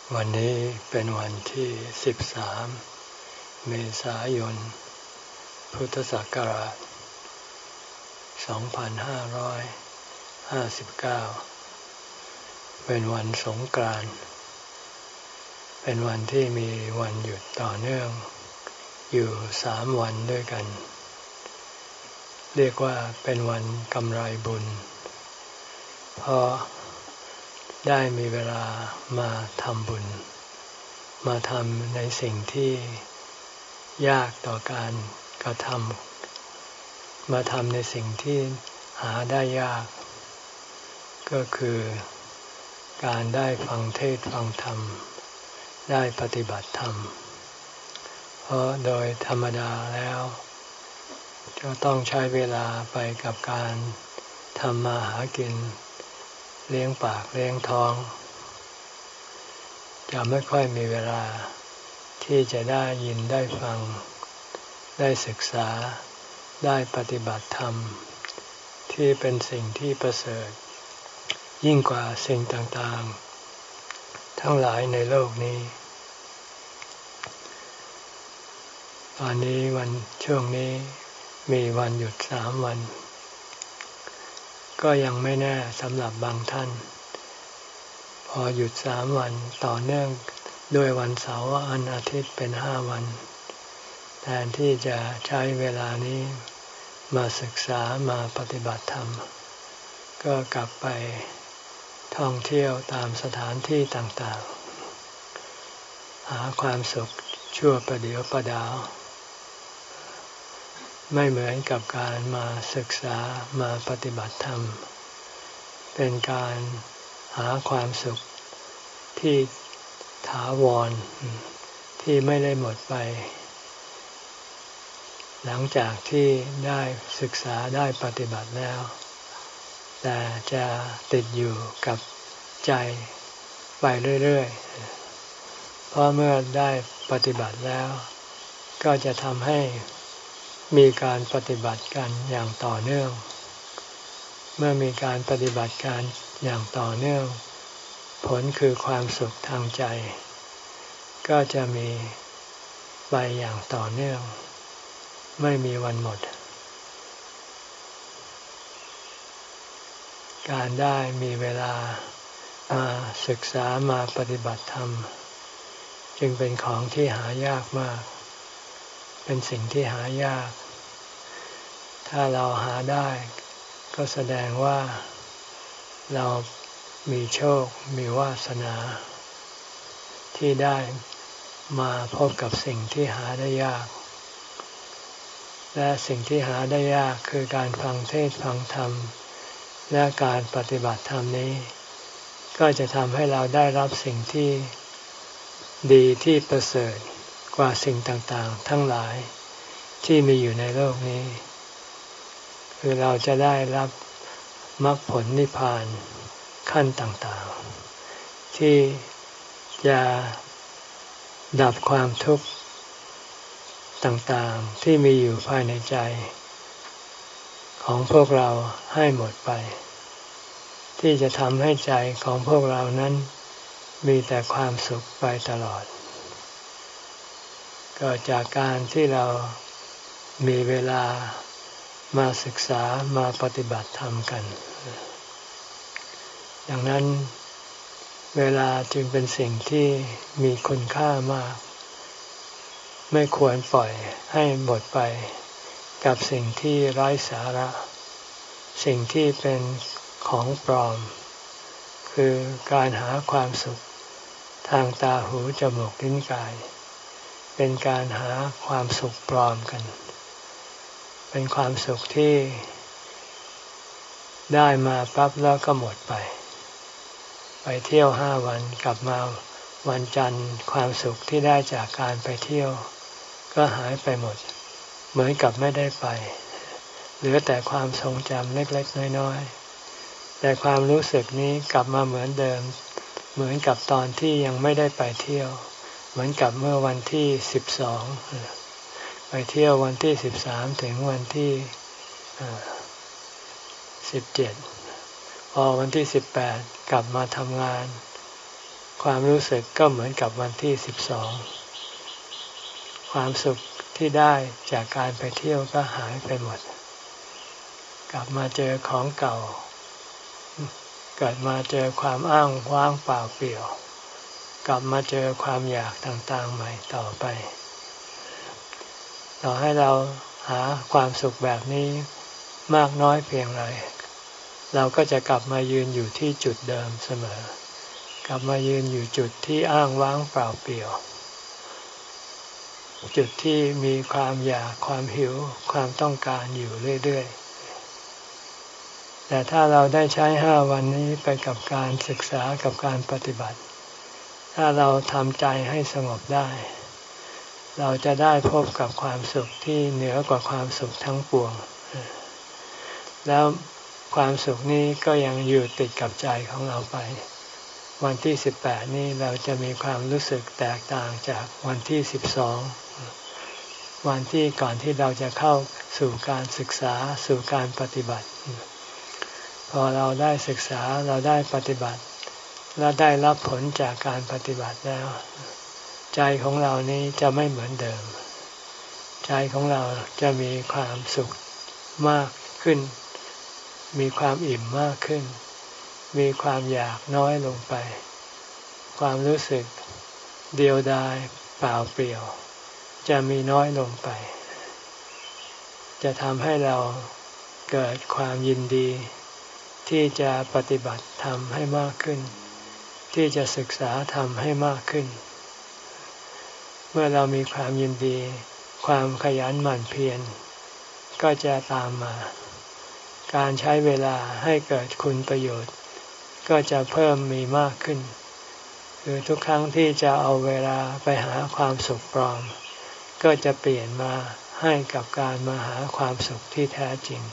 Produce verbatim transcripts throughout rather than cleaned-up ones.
วันนี้เป็นวันที่สิบสามเมษายนพุทธศักราชสองพันห้าร้อยห้าสิบเก้าเป็นวันสงกรานต์เป็นวันที่มีวันหยุดต่อเนื่องอยู่สามวันด้วยกันเรียกว่าเป็นวันกำไรบุญเพราะได้มีเวลามาทำบุญมาทำในสิ่งที่ยากต่อการกระทำมาทำในสิ่งที่หาได้ยากก็คือการได้ฟังเทศน์ฟังธรรมได้ปฏิบัติธรรมเพราะโดยธรรมดาแล้วจะต้องใช้เวลาไปกับการทำมาหากินเลี้ยงปากเลี้ยงท้องจะไม่ค่อยมีเวลาที่จะได้ยินได้ฟังได้ศึกษาได้ปฏิบัติธรรมที่เป็นสิ่งที่ประเสริฐยิ่งกว่าสิ่งต่างๆทั้งหลายในโลกนี้ตอนนี้วันช่วงนี้มีวันหยุดสามวันก็ยังไม่แน่สำหรับบางท่านพอหยุดสามวันต่อเนื่องด้วยวันเสาร์วันอาทิตย์เป็นห้าวันแทนที่จะใช้เวลานี้มาศึกษามาปฏิบัติธรรมก็กลับไปท่องเที่ยวตามสถานที่ต่างๆหาความสุขชั่วประเดียวประดาวไม่เหมือนกับการมาศึกษามาปฏิบัติธรรมเป็นการหาความสุขที่ถาวรที่ไม่ได้หมดไปหลังจากที่ได้ศึกษาได้ปฏิบัติแล้วแต่จะติดอยู่กับใจไปเรื่อยๆเพราะเมื่อได้ปฏิบัติแล้วก็จะทำให้มีการปฏิบัติกันอย่างต่อเนื่องเมื่อมีการปฏิบัติการอย่างต่อเนื่องผลคือความสุขทางใจก็จะมีไปอย่างต่อเนื่องไม่มีวันหมดการได้มีเวลามาศึกษามาปฏิบัติธรรมจึงเป็นของที่หายากมากเป็นสิ่งที่หายากถ้าเราหาได้ก็แสดงว่าเรามีโชคมีวาสนาที่ได้มาพบกับสิ่งที่หาได้ยากและสิ่งที่หาได้ยากคือการฟังเทศน์ฟังธรรมและการปฏิบัติธรรมนี้ก็จะทำให้เราได้รับสิ่งที่ดีที่ประเสริฐกว่าสิ่งต่างๆทั้งหลายที่มีอยู่ในโลกนี้คือเราจะได้รับมรรคผลนิพพานขั้นต่างๆที่จะดับความทุกข์ต่างๆที่มีอยู่ภายในใจของพวกเราให้หมดไปที่จะทำให้ใจของพวกเรานั้นมีแต่ความสุขไปตลอดก็จากการที่เรามีเวลามาศึกษามาปฏิบัติธรรมกันดังนั้นเวลาจึงเป็นสิ่งที่มีคุณค่ามากไม่ควรปล่อยให้หมดไปกับสิ่งที่ไร้สาระสิ่งที่เป็นของปลอมคือการหาความสุขทางตาหูจมูกลิ้นกายเป็นการหาความสุขปลอมกันเป็นความสุขที่ได้มาปั๊บแล้วก็หมดไปไปเที่ยวห้าวันกลับมาวันจันทร์ความสุขที่ได้จากการไปเที่ยวก็หายไปหมดเหมือนกับไม่ได้ไปเหลือแต่ความทรงจำเล็กๆน้อยๆแต่ความรู้สึกนี้กลับมาเหมือนเดิมเหมือนกับตอนที่ยังไม่ได้ไปเที่ยวเหมือนกับเมื่อวันที่สิบสองไปเที่ยววันที่สิบสามถึงวันที่สิบเจ็ดพอวันที่สิบแปดกลับมาทำงานความรู้สึกก็เหมือนกับวันที่สิบสองความสุขที่ได้จากการไปเที่ยวก็หายไปหมดกลับมาเจอของเก่าเกิดมาเจอความอ้างว้างเปล่าเปลี่ยวกลับมาเจอความอยากต่างๆใหม่ต่อไปต่อให้เราหาความสุขแบบนี้มากน้อยเพียงไรเราก็จะกลับมายืนอยู่ที่จุดเดิมเสมอกลับมายืนอยู่จุดที่อ้างว้างเปล่าเปลี่ยวจุดที่มีความอยากความหิวความต้องการอยู่เรื่อยๆแต่ถ้าเราได้ใช้ห้าวันนี้ไปกับการศึกษากับการปฏิบัติถ้าเราทำใจให้สงบได้เราจะได้พบกับความสุขที่เหนือกว่าความสุขทั้งปวงแล้วความสุขนี้ก็ยังอยู่ติดกับใจของเราไปวันที่สิบแปดนี้เราจะมีความรู้สึกแตกต่างจากวันที่สิบสองวันที่ก่อนที่เราจะเข้าสู่การศึกษาสู่การปฏิบัติพอเราได้ศึกษาเราได้ปฏิบัติและได้รับผลจากการปฏิบัติแล้วใจของเรานี้จะไม่เหมือนเดิมใจของเราจะมีความสุขมากขึ้นมีความอิ่มมากขึ้นมีความอยากน้อยลงไปความรู้สึกเดียวดายเปล่าเปลี่ยวจะมีน้อยลงไปจะทำให้เราเกิดความยินดีที่จะปฏิบัติธรรมให้มากขึ้นที่จะศึกษาธรรมให้มากขึ้นเมื่อเรามีความยินดีความขยันหมั่นเพียรก็จะตามมาการใช้เวลาให้เกิดคุณประโยชน์ก็จะเพิ่มมีมากขึ้นคือทุกครั้งที่จะเอาเวลาไปหาความสุขปลอมก็จะเปลี่ยนมาให้กับการมาหาความสุขที่แท้จริง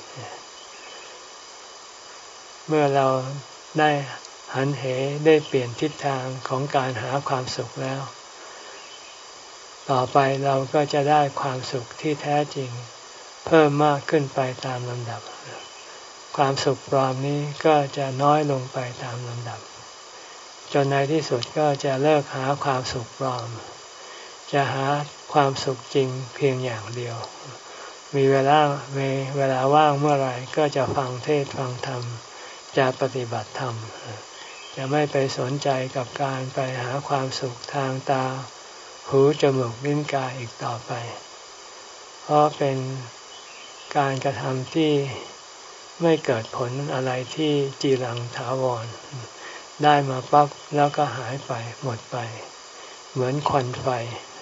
เมื่อเราได้หันเหได้เปลี่ยนทิศทางของการหาความสุขแล้วต่อไปเราก็จะได้ความสุขที่แท้จริงเพิ่มมากขึ้นไปตามลำดับความสุขปลอมนี้ก็จะน้อยลงไปตามลำดับจนในที่สุดก็จะเลิกหาความสุขปลอมจะหาความสุขจริงเพียงอย่างเดียวมีเวลามีเวลาว่างเมื่อไหร่ก็จะฟังเทศน์ฟังธรรมจะปฏิบัติธรรมจะไม่ไปสนใจกับการไปหาความสุขทางตาหูจมูกลิ้นกายอีกต่อไปเพราะเป็นการกระทำที่ไม่เกิดผลอะไรที่จีรังถาวรได้มาปั๊บแล้วก็หายไปหมดไปเหมือนควันไฟ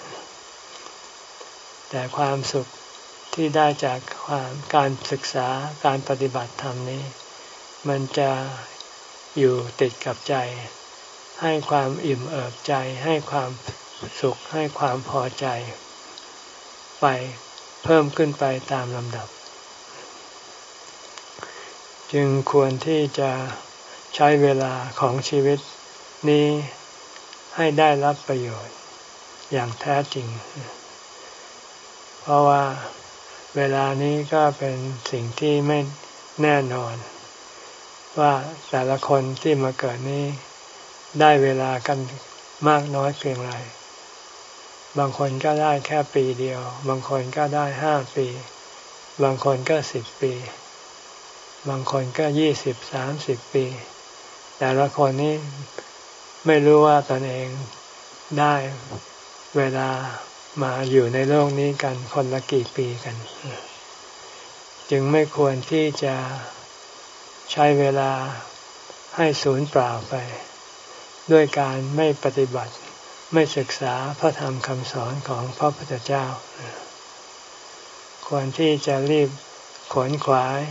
แต่ความสุขที่ได้จากความการศึกษาการปฏิบัติธรรมนี้มันจะอยู่ติดกับใจให้ความอิ่มเอิบใจให้ความสุขให้ความพอใจไปเพิ่มขึ้นไปตามลำดับจึงควรที่จะใช้เวลาของชีวิตนี้ให้ได้รับประโยชน์อย่างแท้จริงเพราะว่าเวลานี้ก็เป็นสิ่งที่ไม่แน่นอนว่าแต่ละคนที่มาเกิดนี้ได้เวลากันมากน้อยเพียงไรบางคนก็ได้แค่ปีเดียวบางคนก็ได้ห้าปีบางคนก็สิบปีบางคนก็ยี่สิบสามสิบปีแต่ละคนนี้ไม่รู้ว่าตนเองได้เวลามาอยู่ในโลกนี้กันคนละกี่ปีกันจึงไม่ควรที่จะใช้เวลาให้สูญเปล่าไปด้วยการไม่ปฏิบัติไม่ศึกษาพระธรรมคำสอนของพระพุทธเจ้าควรที่จะรีบขวนขวาย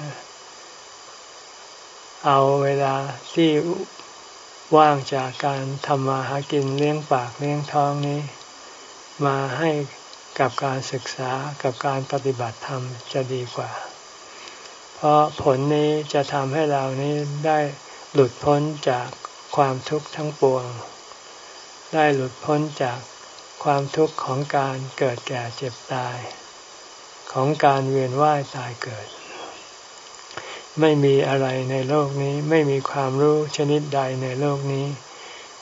เอาเวลาที่ว่างจากการทำมาหากินเลี้ยงปากเลี้ยงท้องนี้มาให้กับการศึกษากับการปฏิบัติธรรมจะดีกว่าเพราะผลนี้จะทำให้เรานี้ได้หลุดพ้นจากความทุกข์ทั้งปวงได้หลุดพ้นจากความทุกข์ของการเกิดแก่เจ็บตายของการเวียนว่ายตายเกิดไม่มีอะไรในโลกนี้ไม่มีความรู้ชนิดใดในโลกนี้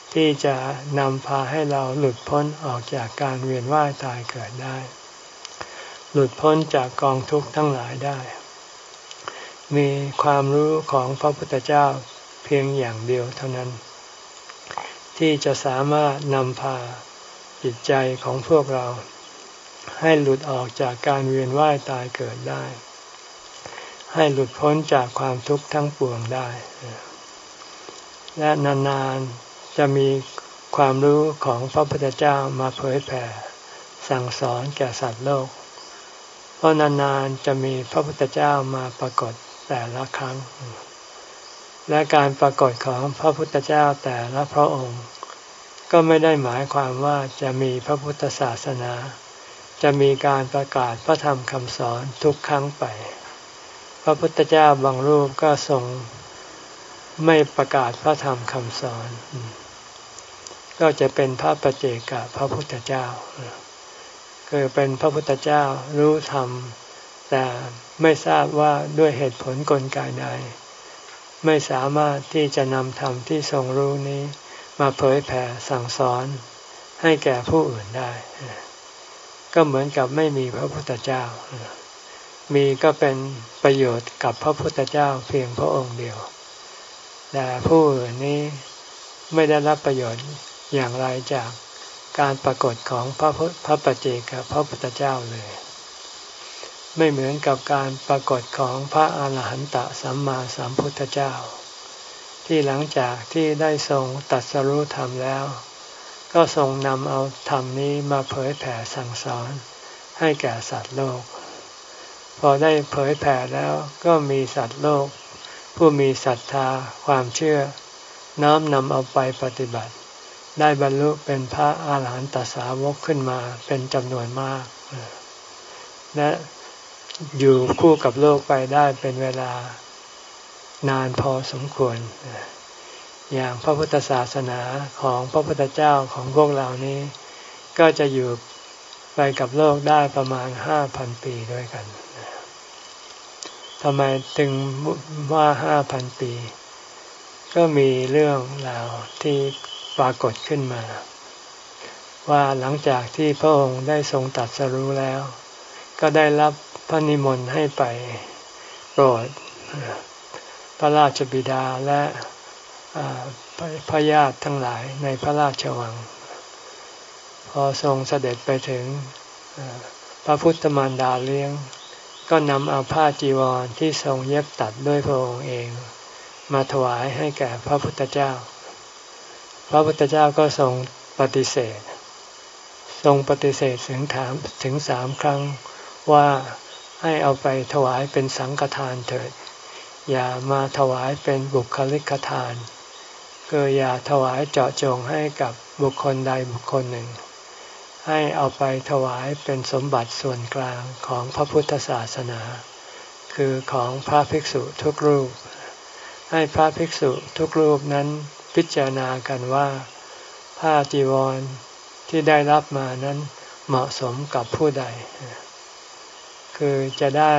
ที่จะนำพาให้เราหลุดพ้นออกจากการเวียนว่ายตายเกิดได้หลุดพ้นจากกองทุกข์ทั้งหลายได้มีความรู้ของพระพุทธเจ้าเพียงอย่างเดียวเท่านั้นที่จะสามารถนำพาจิตใจของพวกเราให้หลุดออกจากการเวียนว่ายตายเกิดได้ให้หลุดพ้นจากความทุกข์ทั้งปวงได้และนานๆจะมีความรู้ของพระพุทธเจ้ามาเผยแผ่สั่งสอนแก่สัตว์โลกเพราะนานๆจะมีพระพุทธเจ้ามาปรากฏแต่ละครั้งและการปรากฏของพระพุทธเจ้าแต่ละพระองค์ก็ไม่ได้หมายความว่าจะมีพระพุทธศาสนาจะมีการประกาศพระธรรมคำสอนทุกครั้งไปพระพุทธเจ้าบางรูปก็ทรงไม่ประกาศพระธรรมคำสอนก็จะเป็นพระปัจเจกพระพุทธเจ้าคือเป็นพระพุทธเจ้ารู้ธรรมแต่ไม่ทราบว่าด้วยเหตุผลกลไกใดไม่สามารถที่จะนำธรรมที่ทรงรู้นี้มาเผยแผ่สั่งสอนให้แก่ผู้อื่นได้ก็เหมือนกับไม่มีพระพุทธเจ้ามีก็เป็นประโยชน์กับพระพุทธเจ้าเพียงพระองค์เดียวแต่ผู้อื่นนี้ไม่ได้รับประโยชน์อย่างไรจากการปรากฏของพระพระปัจเจกพระพุทธเจ้าเลยไม่เหมือนกับการปรากฏของพระอาหารหันตสัมมาสัมพุทธเจ้าที่หลังจากที่ได้ทรงตรัสรู้ธรรมแล้วก็ทรงนำเอาธรรมนี้มาเผยแผ่สั่งสอนให้แก่สัตว์โลกพอได้เผยแผ่แล้วก็มีสัตว์โลกผู้มีศรัทธาความเชื่อน้อมนำเอาไปปฏิบัติได้บรรลุเป็นพระอาหารหันตสาวกขึ้นมาเป็นจำนวนมากและอยู่คู่กับโลกไปได้เป็นเวลานานพอสมควรอย่างพระพุทธศาสนาของพระพุทธเจ้าของพวกเรานี้ก็จะอยู่ไปกับโลกได้ประมาณห้าพันปีด้วยกันทำไมถึงว่าห้าพันปีก็มีเรื่องราวที่ปรากฏขึ้นมาว่าหลังจากที่พระองค์ได้ทรงตรัสรู้แล้วก็ได้รับพระนิมนต์ให้ไปโปรดพระราชบิดาและพระญาติทั้งหลายในพระราชวังพอทรงเสด็จไปถึงพระพุทธมารดาเลี้ยงก็นำเอาผ้าจีวรที่ทรงเย็บตัดด้วยพระองค์เองมาถวายให้แก่พระพุทธเจ้าพระพุทธเจ้าก็ทรงปฏิเสธทรงปฏิเสธถึงถามถึงสามครั้งว่าให้เอาไปถวายเป็นสังฆทานเถิดอย่ามาถวายเป็นบุคลิกทานคืออย่าถวายเจาะจงให้กับบุคคลใดบุคคลหนึ่งให้เอาไปถวายเป็นสมบัติส่วนกลางของพระพุทธศาสนาคือของพระภิกษุทุกรูปให้พระภิกษุทุกรูปนั้นพิจารณากันว่าผ้าจีวรที่ได้รับมานั้นเหมาะสมกับผู้ใดคือจะได้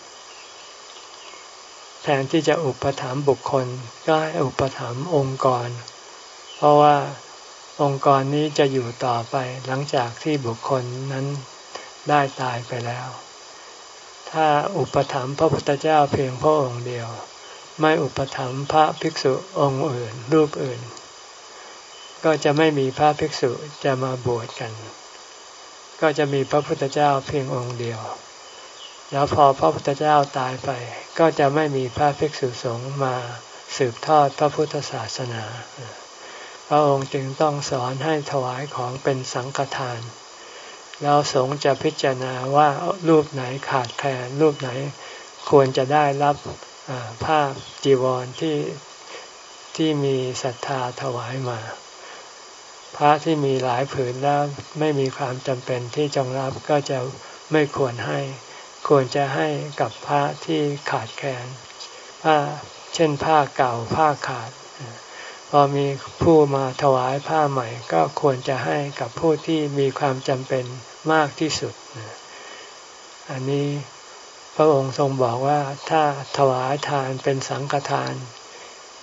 แทนที่จะอุปถัมภ์บุคคลก็ให้อุปถัมภ์องค์กรเพราะว่าองค์กรนี้จะอยู่ต่อไปหลังจากที่บุคคลนั้นได้ตายไปแล้วถ้าอุปถัมภ์พระพุทธเจ้าเพียงพระองค์เดียวไม่อุปถัมภ์พระภิกษุองค์อื่นรูปอื่นก็จะไม่มีพระภิกษุจะมาบวชกันก็จะมีพระพุทธเจ้าเพียงองค์เดียวแล้วพอพระพุทธเจ้าตายไปก็จะไม่มีพระภิกษุสงฆ์มาสืบทอดพระพุทธศาสนาพระองค์จึงต้องสอนให้ถวายของเป็นสังฆทานแล้วสงฆ์จะพิจารณาว่ารูปไหนขาดแคลนรูปไหนควรจะได้รับผ้าจีวรที่ที่มีศรัทธาถวายมาพระที่มีหลายผืนแล้วไม่มีความจำเป็นที่จงรับก็จะไม่ควรให้ควรจะให้กับพระที่ขาดแคลนผ้าเช่นผ้าเก่าผ้าขาดพอมีผู้มาถวายผ้าใหม่ก็ควรจะให้กับผู้ที่มีความจำเป็นมากที่สุดอันนี้พระองค์ทรงบอกว่าถ้าถวายทานเป็นสังฆทาน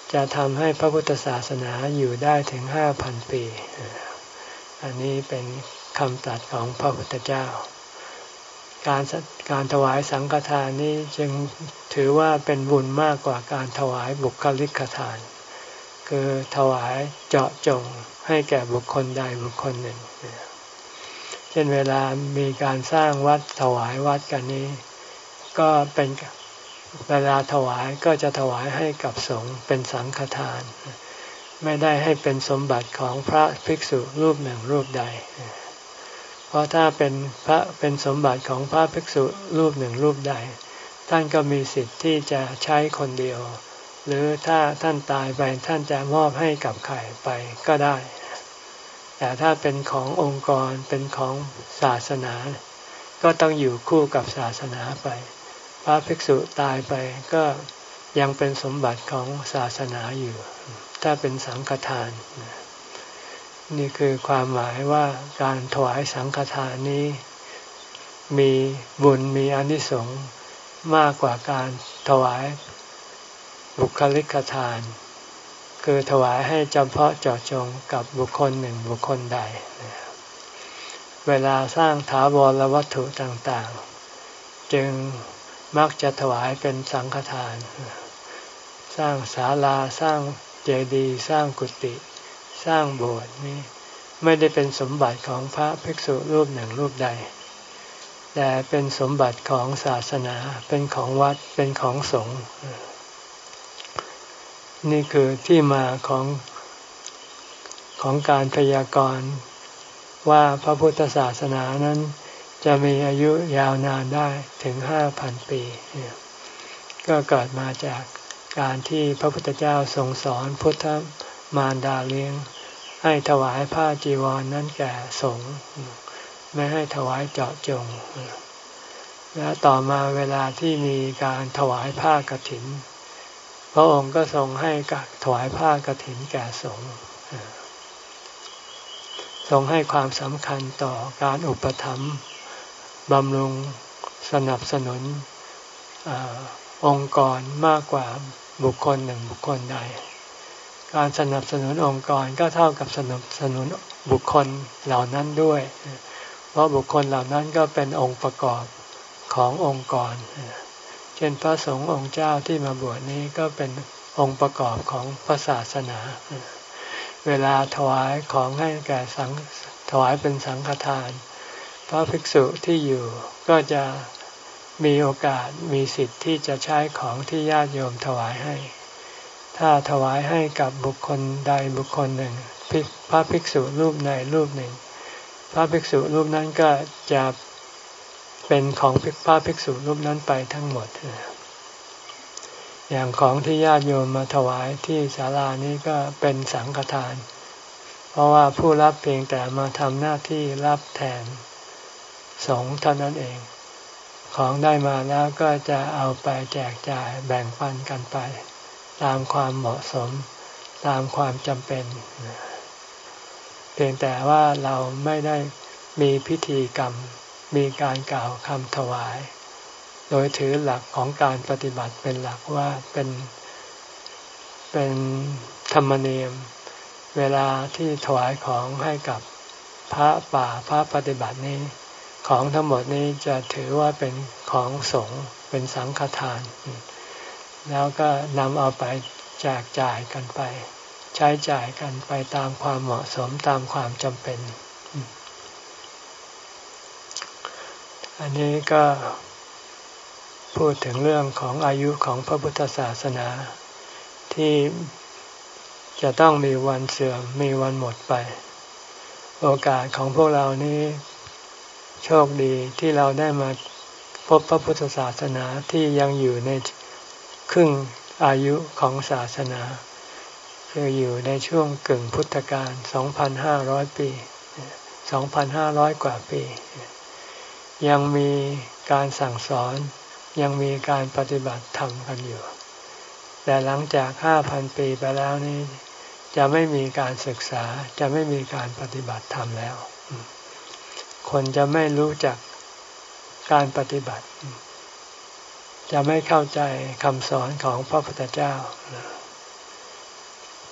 จะทำให้พระพุทธศาสนาอยู่ได้ถึงห้าพันปีอันนี้เป็นคำตรัสของพระพุทธเจ้าการการถวายสังฆทานนี้จึงถือว่าเป็นบุญมากกว่าการถวายบุคลิกทานคือถวายเจาะจงให้แก่บุคคลใดบุคคลหนึ่งเช่นเวลามีการสร้างวัดถวายวัดกันนี้ก็เป็นเวลาถวายก็จะถวายให้กับสงฆ์เป็นสังฆทานไม่ได้ให้เป็นสมบัติของพระภิกษุรูปหนึ่งรูปใดเพราะถ้าเป็นพระเป็นสมบัติของพระภิกษุรูปหนึ่งรูปใดท่านก็มีสิทธิ์ที่จะใช้คนเดียวหรือถ้าท่านตายไปท่านจะมอบให้กับใครไปก็ได้แต่ถ้าเป็นขององค์กรเป็นของศาสนาก็ต้องอยู่คู่กับศาสนาไปพระภิกษุตายไปก็ยังเป็นสมบัติของศาสนาอยู่ถ้าเป็นสังฆทานนี่คือความหมายว่าการถวายสังฆทานนี้มีบุญมีอานิสงส์มากกว่าการถวายบุคลิกทานคือถวายให้เฉพาะเจาะจงกับบุคคลหนึ่งบุคคลใดเวลาสร้างถาวรวัตถุต่างๆจึงมักจะถวายเป็นสังฆทานสร้างศาลาสร้างเจดีย์สร้างกุฏิสร้างโบสถ์นี้ไม่ได้เป็นสมบัติของพระภิกษุรูปหนึ่งรูปใดแต่เป็นสมบัติของศาสนาเป็นของวัดเป็นของสงฆ์นี่คือที่มาของของการพยากรณ์ว่าพระพุทธศาสนานั้นจะมีอายุยาวนานได้ถึงห้าพันปีก็เกิดมาจากการที่พระพุทธเจ้าทรงสอนพุทธมารดาเลี้ยงให้ถวายผ้าจีวร นั้นแก่สงฆ์ไม่ให้ถวายเจาะจงและต่อมาเวลาที่มีการถวายผ้ากฐินพระองค์ก็ทรงให้ถวายผ้ากฐินแก่สงฆ์ทรงให้ความสำคัญต่อการอุปถัมภ์บำรุงสนับสนุนอองค์กรมากกว่าบุคคลหนึ่งบุคคลใดการสนับสนุนองค์กรก็เท่ากับสนับสนุนบุคคลเหล่านั้นด้วยเพราะบุคคลเหล่านั้นก็เป็นองค์ประกอบขององค์กรเช่นพระสงฆ์องค์เจ้าที่มาบวชนี้ก็เป็นองค์ประกอบของพระศาสนาเวลาถวายของให้แก่สังถวายเป็นสังฆทานพระภิกษุที่อยู่ก็จะมีโอกาสมีสิทธิ์ที่จะใช้ของที่ญาติโยมถวายให้ถ้าถวายให้กับบุคคลใดบุคคลหนึ่งพระภิกษุรูปใดรูปหนึ่งพระภิกษุรูปนั้นก็จะเป็นของพระภิกษุรูปนั้นไปทั้งหมดอย่างของที่ญาติโยมมาถวายที่ศาลานี้ก็เป็นสังฆทานเพราะว่าผู้รับเพียงแต่มาทำหน้าที่รับแทนสงฆ์เท่านั้นเองของได้มาแล้วก็จะเอาไปแจกจ่ายแบ่งปันกันไปตามความเหมาะสมตามความจำเป็นเพียงแต่ว่าเราไม่ได้มีพิธีกรรมมีการกล่าวคำถวายโดยถือหลักของการปฏิบัติเป็นหลักว่าเป็นเป็นธรรมเนียมเวลาที่ถวายของให้กับพระป่าพระปฏิบัตินี้ของทั้งหมดนี้จะถือว่าเป็นของสงฆ์เป็นสังฆทานแล้วก็นำเอาไปแจกจ่ายกันไปใช้จ่ายกันไปตามความเหมาะสมตามความจำเป็นอันนี้ก็พูดถึงเรื่องของอายุของพระพุทธศาสนาที่จะต้องมีวันเสื่อมมีวันหมดไปโอกาสของพวกเรานี้โชคดีที่เราได้มาพบพระพุทธศาสนาที่ยังอยู่ในครึ่งอายุของศาสนาคืออยู่ในช่วงกึ่งพุทธกาล สองพันห้าร้อย ปี สองพันห้าร้อย กว่าปียังมีการสั่งสอนยังมีการปฏิบัติธรรมกันอยู่แต่หลังจาก ห้าพัน ปีไปแล้วนี้จะไม่มีการศึกษาจะไม่มีการปฏิบัติธรรมแล้วคนจะไม่รู้จักการปฏิบัติจะไม่เข้าใจคำสอนของพระพุทธเจ้า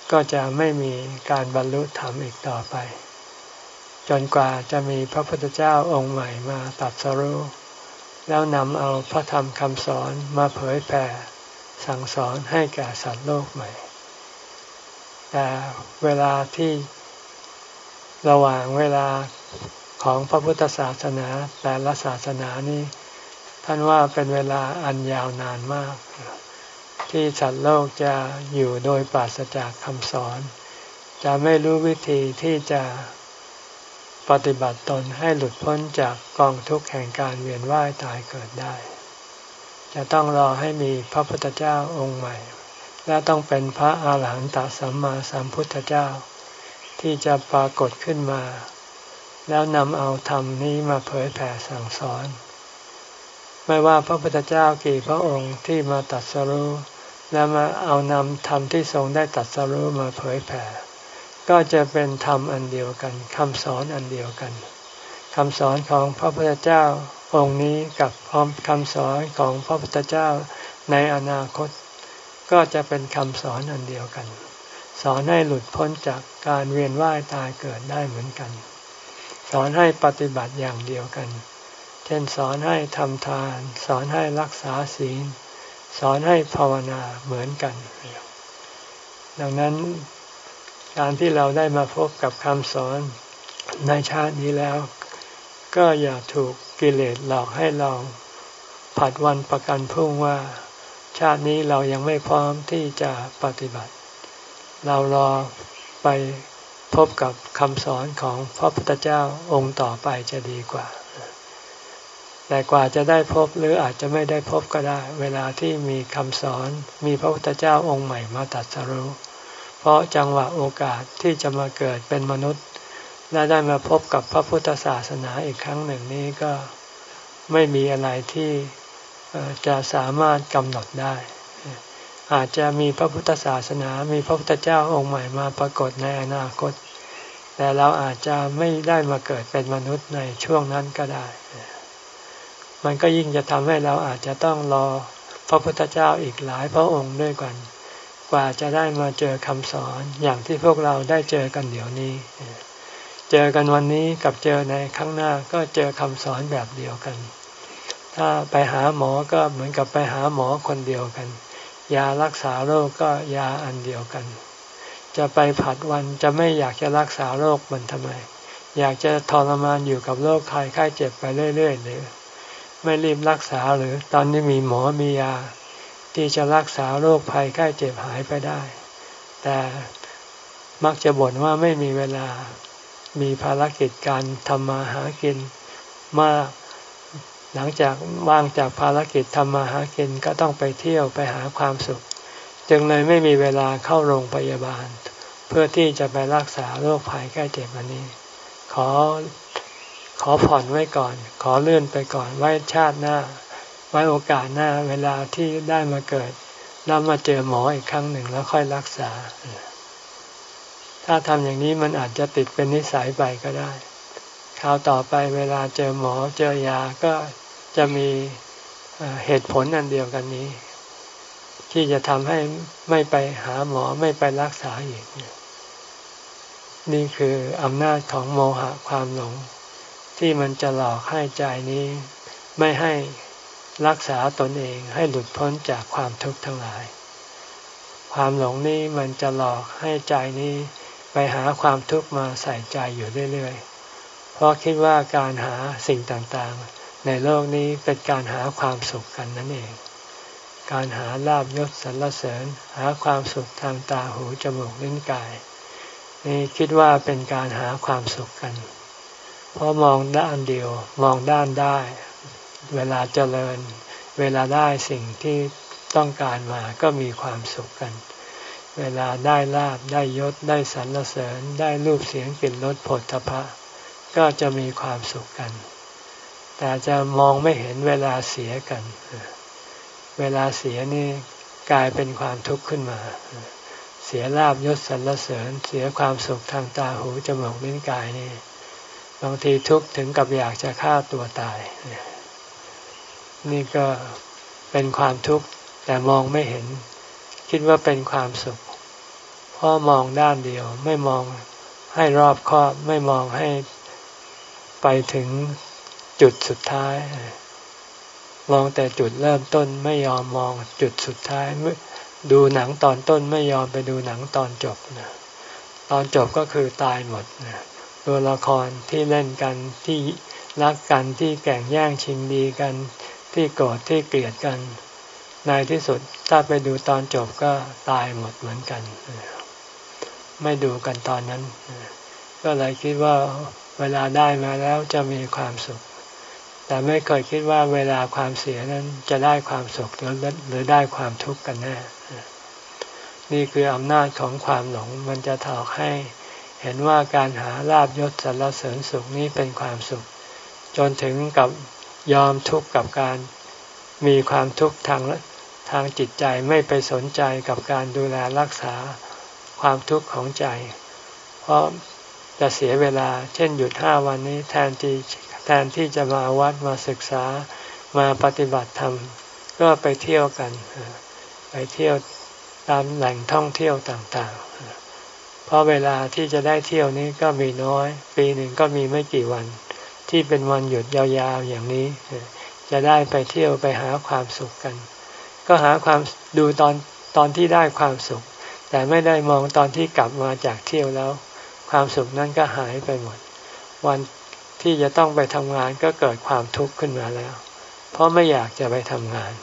ก็จะไม่มีการบรรลุธรรมอีกต่อไปจนกว่าจะมีพระพุทธเจ้าองค์ใหม่มาตรัสรู้แล้วนำเอาพระธรรมคำสอนมาเผยแผ่สั่งสอนให้แก่สัตว์โลกใหม่แต่เวลาที่ระหว่างเวลาของพระพุทธศาสนาแต่ละศาสนานี้ท่านว่าเป็นเวลาอันยาวนานมากที่สัตว์โลกจะอยู่โดยปราศจากคำสอนจะไม่รู้วิธีที่จะปฏิบัติตนให้หลุดพ้นจากกองทุกข์แห่งการเวียนว่ายตายเกิดได้จะต้องรอให้มีพระพุทธเจ้าองค์ใหม่และต้องเป็นพระอาหารหันตสัมมาสัมพุทธเจ้าที่จะปรากฏขึ้นมาแล้วนำเอาธรรมนี้มาเผยแผ่สั่งสอนไม่ว่าพระพุทธเจ้ากี่พระองค์ที่มาตรัสรู้และมาเอานำธรรมที่ทรงได้ตรัสรู้มาเผยแผ่ก็จะเป็นธรรมอันเดียวกันคำสอนอันเดียวกันคำสอนของพระพุทธเจ้าองค์นี้กับคำสอนของพระพุทธเจ้าในอนาคตก็จะเป็นคำสอนอันเดียวกันสอนให้หลุดพ้นจากการเวียนว่ายตายเกิดได้เหมือนกันสอนให้ปฏิบัติอย่างเดียวกันเช่นสอนให้ทำทานสอนให้รักษาศีลสอนให้ภาวนาเหมือนกันดังนั้นการที่เราได้มาพบกับคำสอนในชาตินี้แล้วก็อย่าถูกกิเลสหลอกให้เราผัดวันประกันพรุ่งว่าชาตินี้เรายังไม่พร้อมที่จะปฏิบัติเรารอไปพบกับคำสอนของพระพุทธเจ้าองค์ต่อไปจะดีกว่าแต่กว่าจะได้พบหรืออาจจะไม่ได้พบก็ได้เวลาที่มีคำสอนมีพระพุทธเจ้าองค์ใหม่มาตรัสรู้เพราะจังหวะโอกาสที่จะมาเกิดเป็นมนุษย์และได้มาพบกับพระพุทธศาสนาอีกครั้งหนึ่งนี้ก็ไม่มีอะไรที่จะสามารถกำหนดได้อาจจะมีพระพุทธศาสนามีพระพุทธเจ้าองค์ใหม่มาปรากฏในอนาคตแต่เราอาจจะไม่ได้มาเกิดเป็นมนุษย์ในช่วงนั้นก็ได้มันก็ยิ่งจะทำให้เราอาจจะต้องรอพระพุทธเจ้าอีกหลายพระองค์ด้วยกันกว่าจะได้มาเจอคำสอนอย่างที่พวกเราได้เจอกันเดี๋ยวนี้เจอกันวันนี้กับเจอในข้างหน้าก็เจอคำสอนแบบเดียวกันถ้าไปหาหมอก็เหมือนกับไปหาหมอคนเดียวกันยารักษาโรคก็ยาอันเดียวกันจะไปผัดวันจะไม่อยากจะรักษาโรคมันทำไมอยากจะทรมานอยู่กับโรคไข้ไข้เจ็บไปเรื่อยๆหรือไม่รีบรักษาหรือตอนนี้มีหมอมียาที่จะรักษาโรคภัยไข้เจ็บหายไปได้แต่มักจะบ่นว่าไม่มีเวลามีภารกิจการทำมาหากินมากหลังจากว่างจากภารกิจทำมาหากินก็ต้องไปเที่ยวไปหาความสุขจึงเลยไม่มีเวลาเข้าโรงพยาบาลเพื่อที่จะไปรักษาโรคภัยไข้เจ็บอันนี้ขอขอผ่อนไว้ก่อนขอเลื่อนไปก่อนไว้ชาติหน้าไว้โอกาสหน้าเวลาที่ได้มาเกิดแล้วมาเจอหมออีกครั้งหนึ่งแล้วค่อยรักษาถ้าทำอย่างนี้มันอาจจะติดเป็นนิสัยไปก็ได้คราวต่อไปเวลาเจอหมอเจอยาก็จะมีเหตุผลอันเดียวกันนี้ที่จะทำให้ไม่ไปหาหมอไม่ไปรักษาอีกนี่คืออำนาจของโมหะความหลงที่มันจะหลอกให้ใจนี้ไม่ให้รักษาตนเองให้หลุดพ้นจากความทุกข์ทั้งหลายความหลงนี้มันจะหลอกให้ใจนี้ไปหาความทุกข์มาใส่ใจอยู่เรื่อยๆเพราะคิดว่าการหาสิ่งต่างๆในโลกนี้เป็นการหาความสุขกันนั่นเองการหาลาภยศสรรเสริญหาความสุขทางตาหูจมูกลิ้นกายนี่คิดว่าเป็นการหาความสุขกันเพราะมองด้านเดียวมองด้านได้เวลาเจริญเวลาได้สิ่งที่ต้องการมาก็มีความสุขกันเวลาได้ลาภได้ยศได้สรรเสริญได้รูปเสียงกลิ่นรสโผฏฐัพพะก็จะมีความสุขกันแต่จะมองไม่เห็นเวลาเสียกันเวลาเสียนี่กลายเป็นความทุกข์ขึ้นมาเสียลาภยศสรรเสริญเสียความสุขทางตาหูจมูกลิ้นกายนี่บางทีทุกข์ถึงกับอยากจะฆ่าตัวตายนี่ก็เป็นความทุกข์แต่มองไม่เห็นคิดว่าเป็นความสุขพเพราะมองด้านเดียวไม่มองให้รอบคอบไม่มองให้ไปถึงจุดสุดท้ายมองแต่จุดเริ่มต้นไม่ยอมมองจุดสุดท้ายดูหนังตอนต้นไม่ยอมไปดูหนังตอนจบนะตอนจบก็คือตายหมดนะตัวละครที่เล่นกันที่รักกันที่แข่งแย่งชิงดีกันที่โกรธที่เกลียดกันในที่สุดถ้าไปดูตอนจบก็ตายหมดเหมือนกันไม่ดูกันตอนนั้นก็เลยคิดว่าเวลาได้มาแล้วจะมีความสุขแต่ไม่เคยคิดว่าเวลาความเสียนั้นจะได้ความสุขหรือหรือได้ความทุกข์กันแน่นี่คืออำนาจของความหลงมันจะถอกให้เห็นว่าการหาลาภยศสรรเสริญสุขนี้เป็นความสุขจนถึงกับยอมทุกข์กับการมีความทุกข์ทางทางจิตใจไม่ไปสนใจกับการดูแลรักษาความทุกข์ของใจเพราะจะเสียเวลาเช่นหยุดห้าวันนี้แทนที่แทนที่จะมาวัดมาศึกษามาปฏิบัติธรรมก็ไปเที่ยวกันไปเที่ยวตามแหล่งท่องเที่ยวต่างๆเพราะเวลาที่จะได้เที่ยวนี้ก็มีน้อยปีหนึ่งก็มีไม่กี่วันที่เป็นวันหยุดยาวๆอย่างนี้จะได้ไปเที่ยวไปหาความสุขกันก็หาความดูตอนตอนที่ได้ความสุขแต่ไม่ได้มองตอนที่กลับมาจากเที่ยวแล้วความสุขนั้นก็หายไปหมดวันที่จะต้องไปทำงานก็เกิดความทุกข์ขึ้นมาแล้วเพราะไม่อยากจะไปทำงาน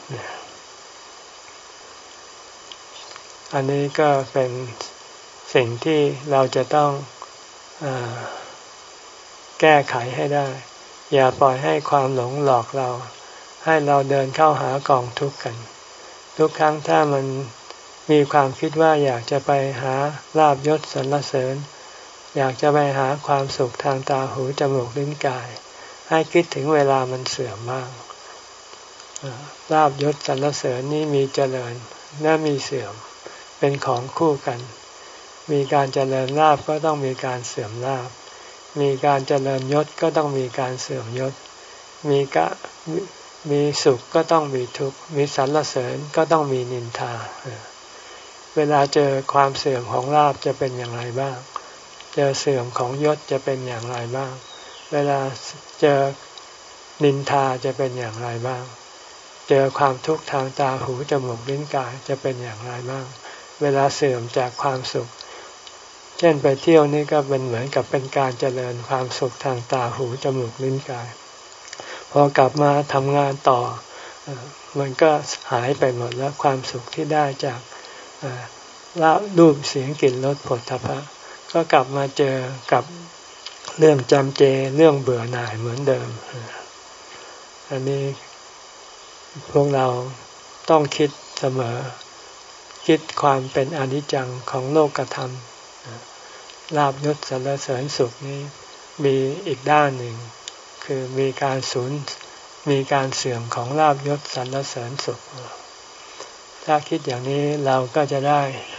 อันนี้ก็เป็นสิ่งที่เราจะต้องอ่าแก้ไขให้ได้อย่าปล่อยให้ความหลงหลอกเราให้เราเดินเข้าหากองทุกข์กันทุกครั้งถ้ามันมีความคิดว่าอยากจะไปหาลาภยศสรรเสริญอยากจะไปหาความสุขทางตาหูจมูกลิ้นกายให้คิดถึงเวลามันเสื่อมบ้างลาภยศสรรเสริญนี้มีเจริญและมีเสื่อมเป็นของคู่กันมีการเจริญลาภก็ต้องมีการเสื่อมลาภมีการเจริญยศก็ต้องมีการเสื่อมยศมีกะมีสุขก็ต้องมีทุกข์มีสรรเสริญก็ต้องมีนินทาเวลาเจอความเสื่อมของลาภจะเป็นอย่างไรบ้างเจอเสื่อมของยศจะเป็นอย่างไรบ้างเวลาเจอนินทาจะเป็นอย่างไรบ้างเจอความทุกข์ทางตาหูจมูกลิ้นกายจะเป็นอย่างไรบ้างเวลาเสื่อมจากความสุขเช่นไปเที่ยวนี่ก็เป็นเหมือนกับเป็นการเจริญความสุขทางตาหูจมูกลิ้นกายพอกลับมาทำงานต่อมันก็หายไปหมดแล้วความสุขที่ได้จากละรูปเสียงกลิ่นรสผลทพะก็กลับมาเจอกับเรื่องจำเจเรื่องเบื่อหน่ายเหมือนเดิมอันนี้พวกเราต้องคิดเสมอคิดความเป็นอนิจจังของโลกธรรมลาภยศสรรเสริญสุขนี้มีอีกด้านหนึ่งคือมีการสูญมีการเสื่อมของลาภยศสรรเสริญสุขถ้าคิดอย่างนี้เราก็จะได้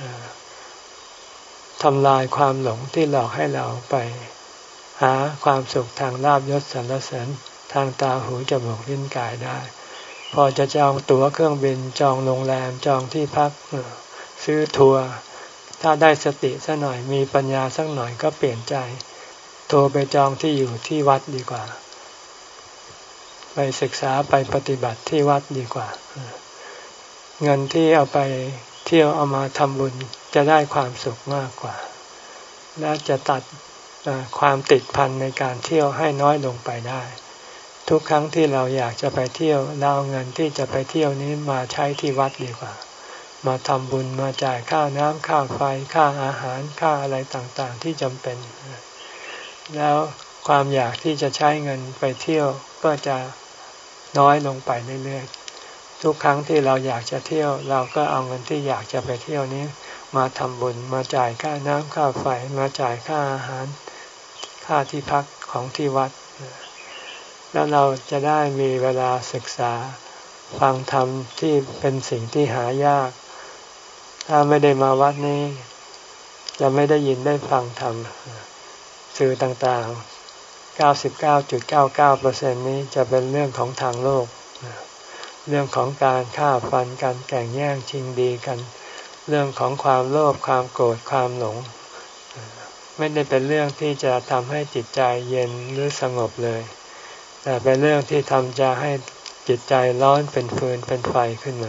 ทำลายความหลงที่หลอกให้เราไปหาความสุขทางลาภยศสรรเสริญทางตาหูจมูกลิ้นกายได้พอจะจองตั๋วเครื่องบินจองโรงแรมจองที่พักซื้อทัวร์ถ้าได้สติสักหน่อยมีปัญญาสักหน่อยก็เปลี่ยนใจโทรไปจองที่อยู่ที่วัดดีกว่าไปศึกษาไปปฏิบัติที่วัดดีกว่าเงินที่เอาไปเที่ยวเอามาทำบุญจะได้ความสุขมากกว่าและจะตัดความติดพันในการเที่ยวให้น้อยลงไปได้ทุกครั้งที่เราอยากจะไปเที่ยวเราเอาเงินที่จะไปเที่ยวนี้มาใช้ที่วัดดีกว่ามาทำบุญมาจ่ายค่าน้ำค่าไฟค่าอาหารค่าอะไรต่างๆที่จำเป็นแล้วความอยากที่จะใช้เงินไปเที่ยวก็จะน้อยลงไปเรื่อยๆทุกครั้งที่เราอยากจะเที่ยวเราก็เอาเงินที่อยากจะไปเที่ยวนี้มาทำบุญมาจ่ายค่าน้ำค่าไฟมาจ่ายค่าอาหารค่าที่พักของที่วัดแล้วเราจะได้มีเวลาศึกษาฟังธรรมที่เป็นสิ่งที่หายากถ้าไม่ได้มาวัดนี้จะไม่ได้ยินได้ฟังธรรมสื่อต่างๆ เก้าสิบเก้าจุดเก้าเก้าเปอร์เซ็นต์ นี้จะเป็นเรื่องของทางโลกเรื่องของการฆ่าฟันกันแข่งแย่งชิงดีกันเรื่องของความโลภความโกรธความหลงไม่ได้เป็นเรื่องที่จะทำให้จิตใจเย็นหรือสงบเลยแต่เป็นเรื่องที่ทำจะให้จิตใจร้อนเป็นฟืนเป็นไฟขึ้นมา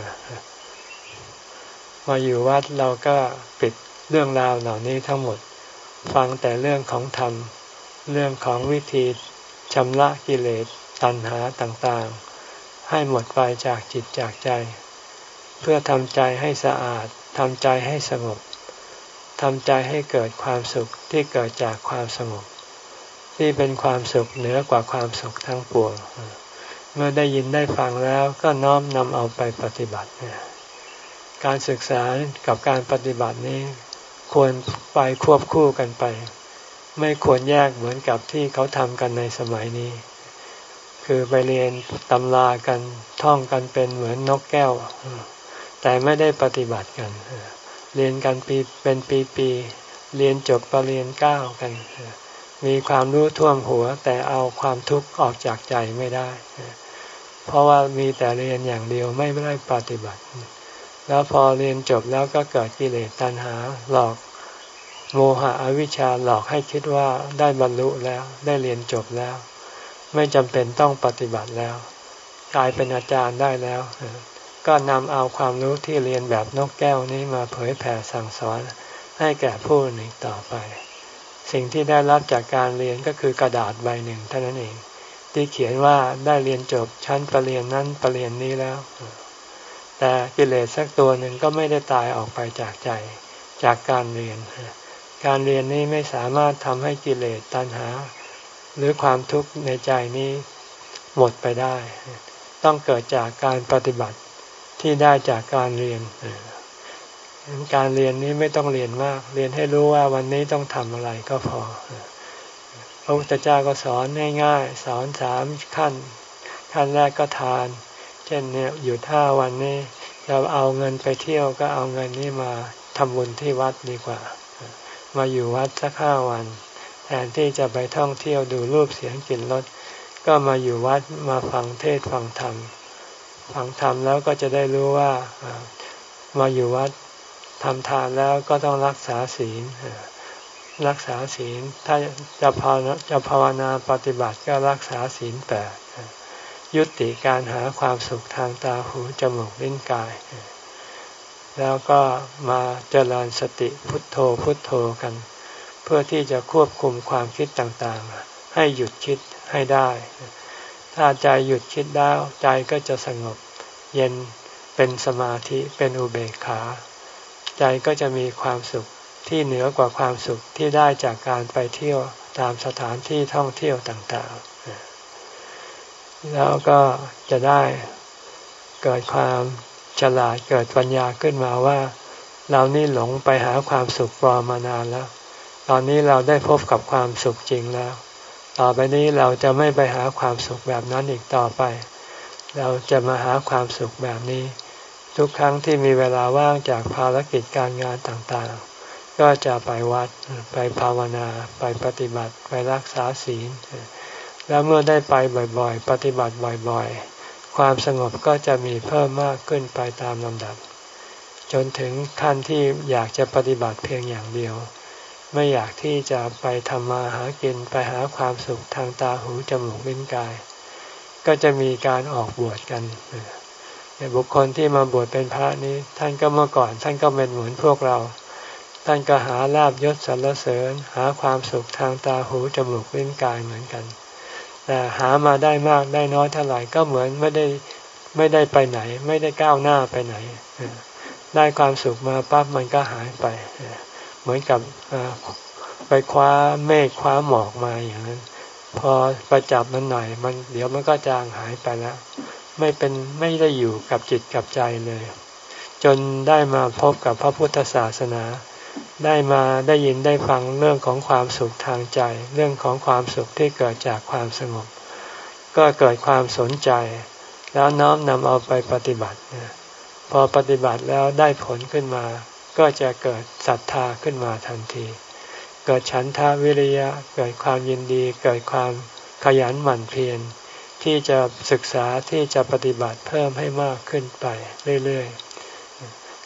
มาอยู่วัดเราก็ปิดเรื่องราวเหล่านี้ทั้งหมดฟังแต่เรื่องของธรรมเรื่องของวิธีชำระกิเลสตัณหาต่างๆให้หมดไปจากจิตจากใจเพื่อทำใจให้สะอาดทำใจให้สงบทำใจให้เกิดความสุขที่เกิดจากความสงบที่เป็นความสุขเหนือกว่าความสุขทั้งปวงเมื่อได้ยินได้ฟังแล้วก็น้อมนำเอาไปปฏิบัติการศึกษากับการปฏิบัตินี้ควรไปควบคู่กันไปไม่ควรแยกเหมือนกับที่เขาทำกันในสมัยนี้คือไปเรียนตำรากันท่องกันเป็นเหมือนนกแก้วแต่ไม่ได้ปฏิบัติกันเรียนกันปีเป็นปีๆเรียนจบปริญญาเก้ากันมีความรู้ท่วมหัวแต่เอาความทุกข์ออกจากใจไม่ได้เพราะว่ามีแต่เรียนอย่างเดียวไม่ได้ปฏิบัติแล้วพอเรียนจบแล้วก็เกิดกิเลสตัณหาหลอกโมหะอวิชชาหลอกให้คิดว่าได้บรรลุแล้วได้เรียนจบแล้วไม่จำเป็นต้องปฏิบัติแล้วกลายเป็นอาจารย์ได้แล้วก็นำเอาความรู้ที่เรียนแบบนกแก้วนี้มาเผยแผ่สั่งสอนให้แก่ผู้อื่นอีกต่อไปสิ่งที่ได้รับจากการเรียนก็คือกระดาษใบหนึ่งเท่านั้นเองที่เขียนว่าได้เรียนจบชั้นปรริญญานั้นปรริญญานี้แล้วแต่กิเลสสักตัวหนึ่งก็ไม่ได้ตายออกไปจากใจจากการเรียนการเรียนนี้ไม่สามารถทำให้กิเลสตัณหาหรือความทุกข์ในใจนี้หมดไปได้ต้องเกิดจากการปฏิบัติที่ได้จากการเรียนการเรียนนี้ไม่ต้องเรียนมากเรียนให้รู้ว่าวันนี้ต้องทำอะไรก็พอพระพุทธเจ้าก็สอนง่ายๆสอนสามขั้นขั้นแรกก็ทานเช่นเนี่ยอยู่ห้าวันนี้เราเอาเงินไปเที่ยวก็เอาเงินนี้มาทำบุญที่วัดดีกว่ามาอยู่วัดสักห้าวันแทนที่จะไปท่องเที่ยวดูรูปเสียงกลิ่นรสก็มาอยู่วัดมาฟังเทศน์ฟังธรรมฟังธรรมแล้วก็จะได้รู้ว่ามาอยู่วัดทำทานแล้วก็ต้องรักษาศีลรักษาศีลถ้าจะภาวนาจะภาวนาปฏิบัติก็รักษาศีลแปดยุติการหาความสุขทางตาหูจมูกลิ้นกายแล้วก็มาเจริญสติพุทโธพุทโธกันเพื่อที่จะควบคุมความคิดต่างๆให้หยุดคิดให้ได้ถ้าใจหยุดคิดแล้วใจก็จะสงบเย็นเป็นสมาธิเป็นอุเบกขาใจก็จะมีความสุขที่เหนือกว่าความสุขที่ได้จากการไปเที่ยวตามสถานที่ท่องเที่ยวต่างๆแล้วก็จะได้เกิดความฉลาดเกิดปัญญาขึ้นมาว่าเรานี่หลงไปหาความสุขปลอมมานานแล้วตอนนี้เราได้พบกับความสุขจริงแล้วต่อไปนี้เราจะไม่ไปหาความสุขแบบนั้นอีกต่อไปเราจะมาหาความสุขแบบนี้ทุกครั้งที่มีเวลาว่างจากภารกิจการงานต่างๆก็จะไปวัดไปภาวนาไปปฏิบัติไปรักษาศีลแล้วเมื่อได้ไปบ่อยๆปฏิบัติบ่อยๆความสงบก็จะมีเพิ่มมากขึ้นไปตามลำดับจนถึงขั้นที่อยากจะปฏิบัติเพียงอย่างเดียวไม่อยากที่จะไปทำมาหากินไปหาความสุขทางตาหูจมูกลิ้นกายก็จะมีการออกบวชกันบุคคลที่มาบวชเป็นพระนี้ท่านก็เมื่อก่อนท่านก็เป็นเหมือนพวกเราท่านก็หาลาภยศสรรเสริญหาความสุขทางตาหูจมูกลิ้นกายเหมือนกันแต่หามาได้มากได้น้อยเท่าไหร่ก็เหมือนไม่ได้ไม่ได้ไปไหนไม่ได้ก้าวหน้าไปไหนได้ความสุขมาปั๊บมันก็หายไปเหมือนกับไปคว้าเมฆคว้าหมอกมาอย่างนั้นพอไปจับมันหน่อยมันเดี๋ยวมันก็จางหายไปแล้วไม่เป็นไม่ได้อยู่กับจิตกับใจเลยจนได้มาพบกับพระพุทธศาสนาได้มาได้ยินได้ฟังเรื่องของความสุขทางใจเรื่องของความสุขที่เกิดจากความสงบก็เกิดความสนใจแล้วน้อมนำเอาไปปฏิบัติพอปฏิบัติแล้วได้ผลขึ้นมาก็จะเกิดศรัทธาขึ้นมาทันทีเกิดฉันทะวิริยะเกิดความยินดีเกิดความขยันหมั่นเพียรที่จะศึกษาที่จะปฏิบัติเพิ่มให้มากขึ้นไปเรื่อยๆ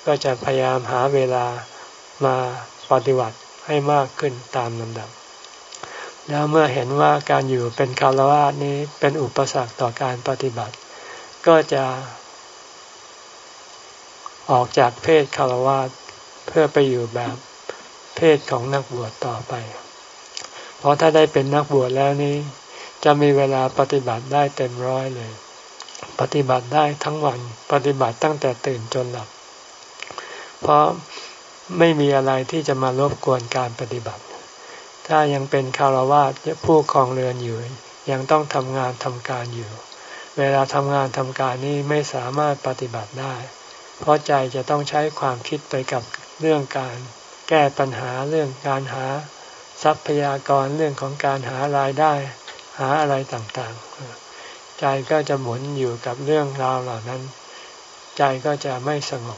ก็จะพยายามหาเวลามาปฏิบัติให้มากขึ้นตามลำดับแล้วเมื่อเห็นว่าการอยู่เป็นฆราวาสนี้เป็นอุปสรรคต่อการปฏิบัติก็จะออกจากเพศฆราวาสเพื่อไปอยู่แบบเพศของนักบวชต่อไปเพราะถ้าได้เป็นนักบวชแล้วนี้จะมีเวลาปฏิบัติได้เต็มร้อยเลยปฏิบัติได้ทั้งวันปฏิบัติตั้งแต่ตื่นจนหลับเพราะไม่มีอะไรที่จะมารบกวนการปฏิบัติถ้ายังเป็นฆราวาสผู้ครองเรือนอยู่ยังต้องทำงานทำการอยู่เวลาทำงานทำการนี้ไม่สามารถปฏิบัติได้เพราะใจจะต้องใช้ความคิดไปกับเรื่องการแก้ปัญหาเรื่องการหาทรัพยากรเรื่องของการหารายได้หาอะไรต่างๆใจก็จะหมุนอยู่กับเรื่องราวเหล่านั้นใจก็จะไม่สงบ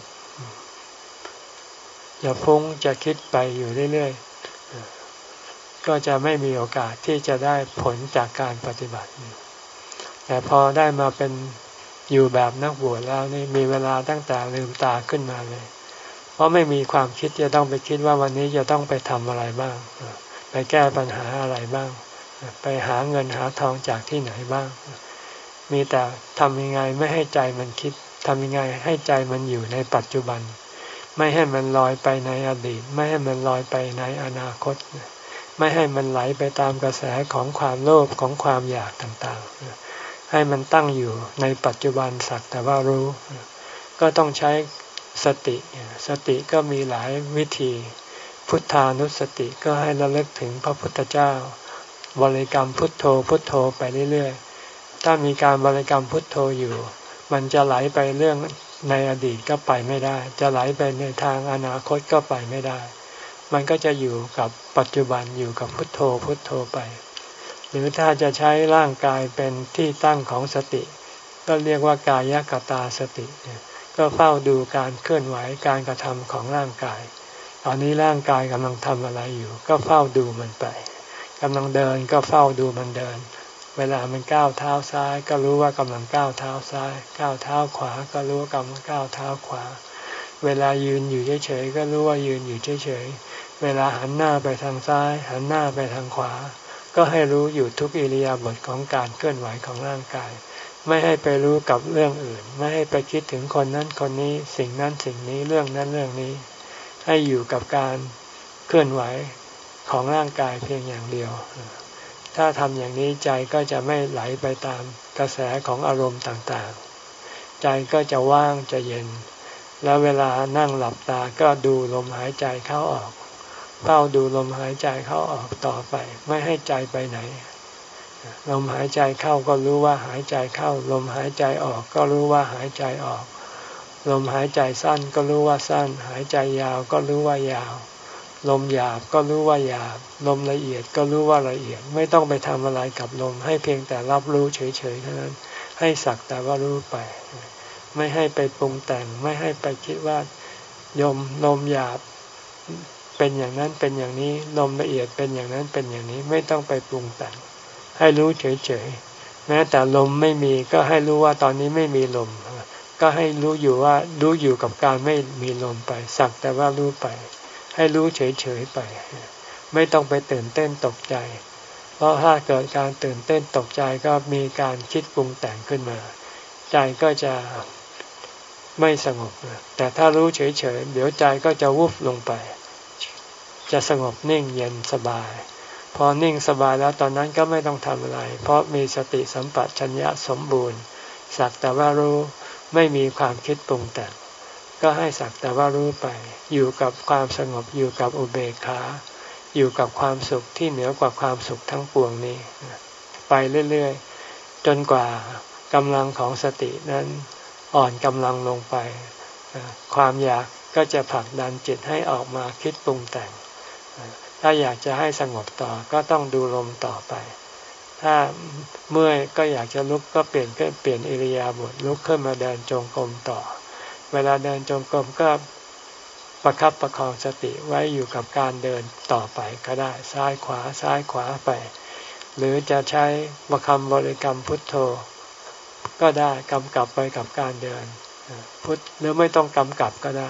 จะฟุ้งจะคิดไปอยู่เรื่อยๆก็จะไม่มีโอกาสที่จะได้ผลจากการปฏิบัติแต่พอได้มาเป็นอยู่แบบนักบวชแล้วนี่มีเวลาตั้งแต่ลืมตาขึ้นมาเลยเพราะไม่มีความคิดจะต้องไปคิดว่าวันนี้จะต้องไปทำอะไรบ้างไปแก้ปัญหาอะไรบ้างไปหาเงินหาทองจากที่ไหนบ้างมีแต่ทำยังไงไม่ให้ใจมันคิดทำยังไงให้ใจมันอยู่ในปัจจุบันไม่ให้มันลอยไปในอดีตไม่ให้มันลอยไปในอนาคตไม่ให้มันไหลไปตามกระแสของความโลภของความอยากต่างๆให้มันตั้งอยู่ในปัจจุบันสักแต่ว่ารู้ก็ต้องใช้สติสติก็มีหลายวิธีพุทธานุสติก็ให้ระลึกถึงพระพุทธเจ้าบริกรรมพุทโธพุทโธไปเรื่อยๆถ้ามีการบริกรรมพุทโธอยู่มันจะไหลไปเรื่องในอดีตก็ไปไม่ได้จะไหลไปในทางอนาคตก็ไปไม่ได้มันก็จะอยู่กับปัจจุบันอยู่กับพุทโธพุทโธไปหรือถ้าจะใช้ร่างกายเป็นที่ตั้งของสติก็เรียกว่ากายกตาสติก็เฝ้าดูการเคลื่อนไหวการกระทำของร่างกายตอนนี้ร่างกายกำลังทำอะไรอยู่ก็เฝ้าดูมันไปกำลังเดินก็เฝ้าดูมันเดินเวลามันก้าวเท้าซ้ายก็รู้ว่ากำลังก้าวเท้าซ้ายก้าวเท้าขวาก็รู้ว่ากำลังก้าวเท้าขวาเวลายืนอยู่เฉยๆก็รู้ว่ายืนอยู่เฉยๆเวลาหันหน้าไปทางซ้ายหันหน้าไปทางขวาก็ให้รู้อยู่ทุกอิริยาบถของการเคลื่อนไหวของร่างกายไม่ให้ไปรู้กับเรื่องอื่นไม่ให้ไปคิดถึงคนนั้นคนนี้สิ่งนั้นสิ่งนี้เรื่องนั้นเรื่องนี้ให้อยู่กับการเคลื่อนไหวของร่างกายเพียงอย่างเดียวถ้าทำอย่างนี้ใจก็จะไม่ไหลไปตามกระแสของอารมณ์ต่างๆใจก็จะว่างจะเย็นแล้วเวลานั่งหลับตาก็ดูลมหายใจเข้าออกเฝ้าดูลมหายใจเข้าออกต่อไปไม่ให้ใจไปไหนลมหายใจเข้าก็รู้ว่าหายใจเข้าลมหายใจออกก็รู้ว่าหายใจออกลมหายใจสั้นก็รู้ว่าสั้นหายใจยาวก็รู้ว่ายาวลมหยาบก็รู้ว่าหยาบลมละเอียดก็รู้ว่าละเอียดไม่ต้องไปทำอะไรกับลมให้เพียงแต่รับรู้เฉยๆเท่านั้นให้สักแต่ว่ารู้ไปไม่ให้ไปปรุงแต่งไม่ให้ไปคิดว่ายมลมหยาบเป็นอย่างนั้นเป็นอย่างนี้ลมละเอียดเป็นอย่างนั้นเป็นอย่างนี้ไม่ต้องไปปรุงแต่งให้รู้เฉยๆแม้แต่ลมไม่มีก็ให้รู้ว่าตอนนี้ไม่มีลมก็ให้รู้อยู่ว่ารู้อยู่กับการไม่มีลมไปสักแต่ว่ารู้ไปให้รู้เฉยๆไปไม่ต้องไปตื่นเต้นตกใจเพราะถ้าเกิดการตื่นเต้นตกใจก็มีการคิดปรุงแต่งขึ้นมาใจก็จะไม่สงบแต่ถ้ารู้เฉยๆเดี๋ยวใจก็จะวุบลงไปจะสงบนิ่งเย็นสบายพอนิ่งสบายแล้วตอนนั้นก็ไม่ต้องทำอะไรเพราะมีสติสัมปชัญญะสมบูรณ์สักแต่ว่ารู้ไม่มีความคิดปรุงแต่งก็ให้สักแต่ว่ารู้ไปอยู่กับความสงบอยู่กับอุเบกขาอยู่กับความสุขที่เหนือกว่าความสุขทั้งปวงนี้ไปเรื่อยๆจนกว่ากำลังของสตินั้นอ่อนกำลังลงไปความอยากก็จะผลักดันจิตให้ออกมาคิดปรุงแต่งถ้าอยากจะให้สงบต่อก็ต้องดูลมต่อไปถ้าเมื่อยก็อยากจะลุกก็เปลี่ยนก็เปลี่ยนอิริยาบถลุกขึ้นมาเดินจงกรมต่อเวลาเดินจงกรมก็ประคับประคองสติไว้อยู่กับการเดินต่อไปก็ได้ซ้ายขวาซ้ายขวาไปหรือจะใช้คำบริกรรมพุทโธก็ได้กำกับไปกับการเดินพุทหรือไม่ต้องกำกับก็ได้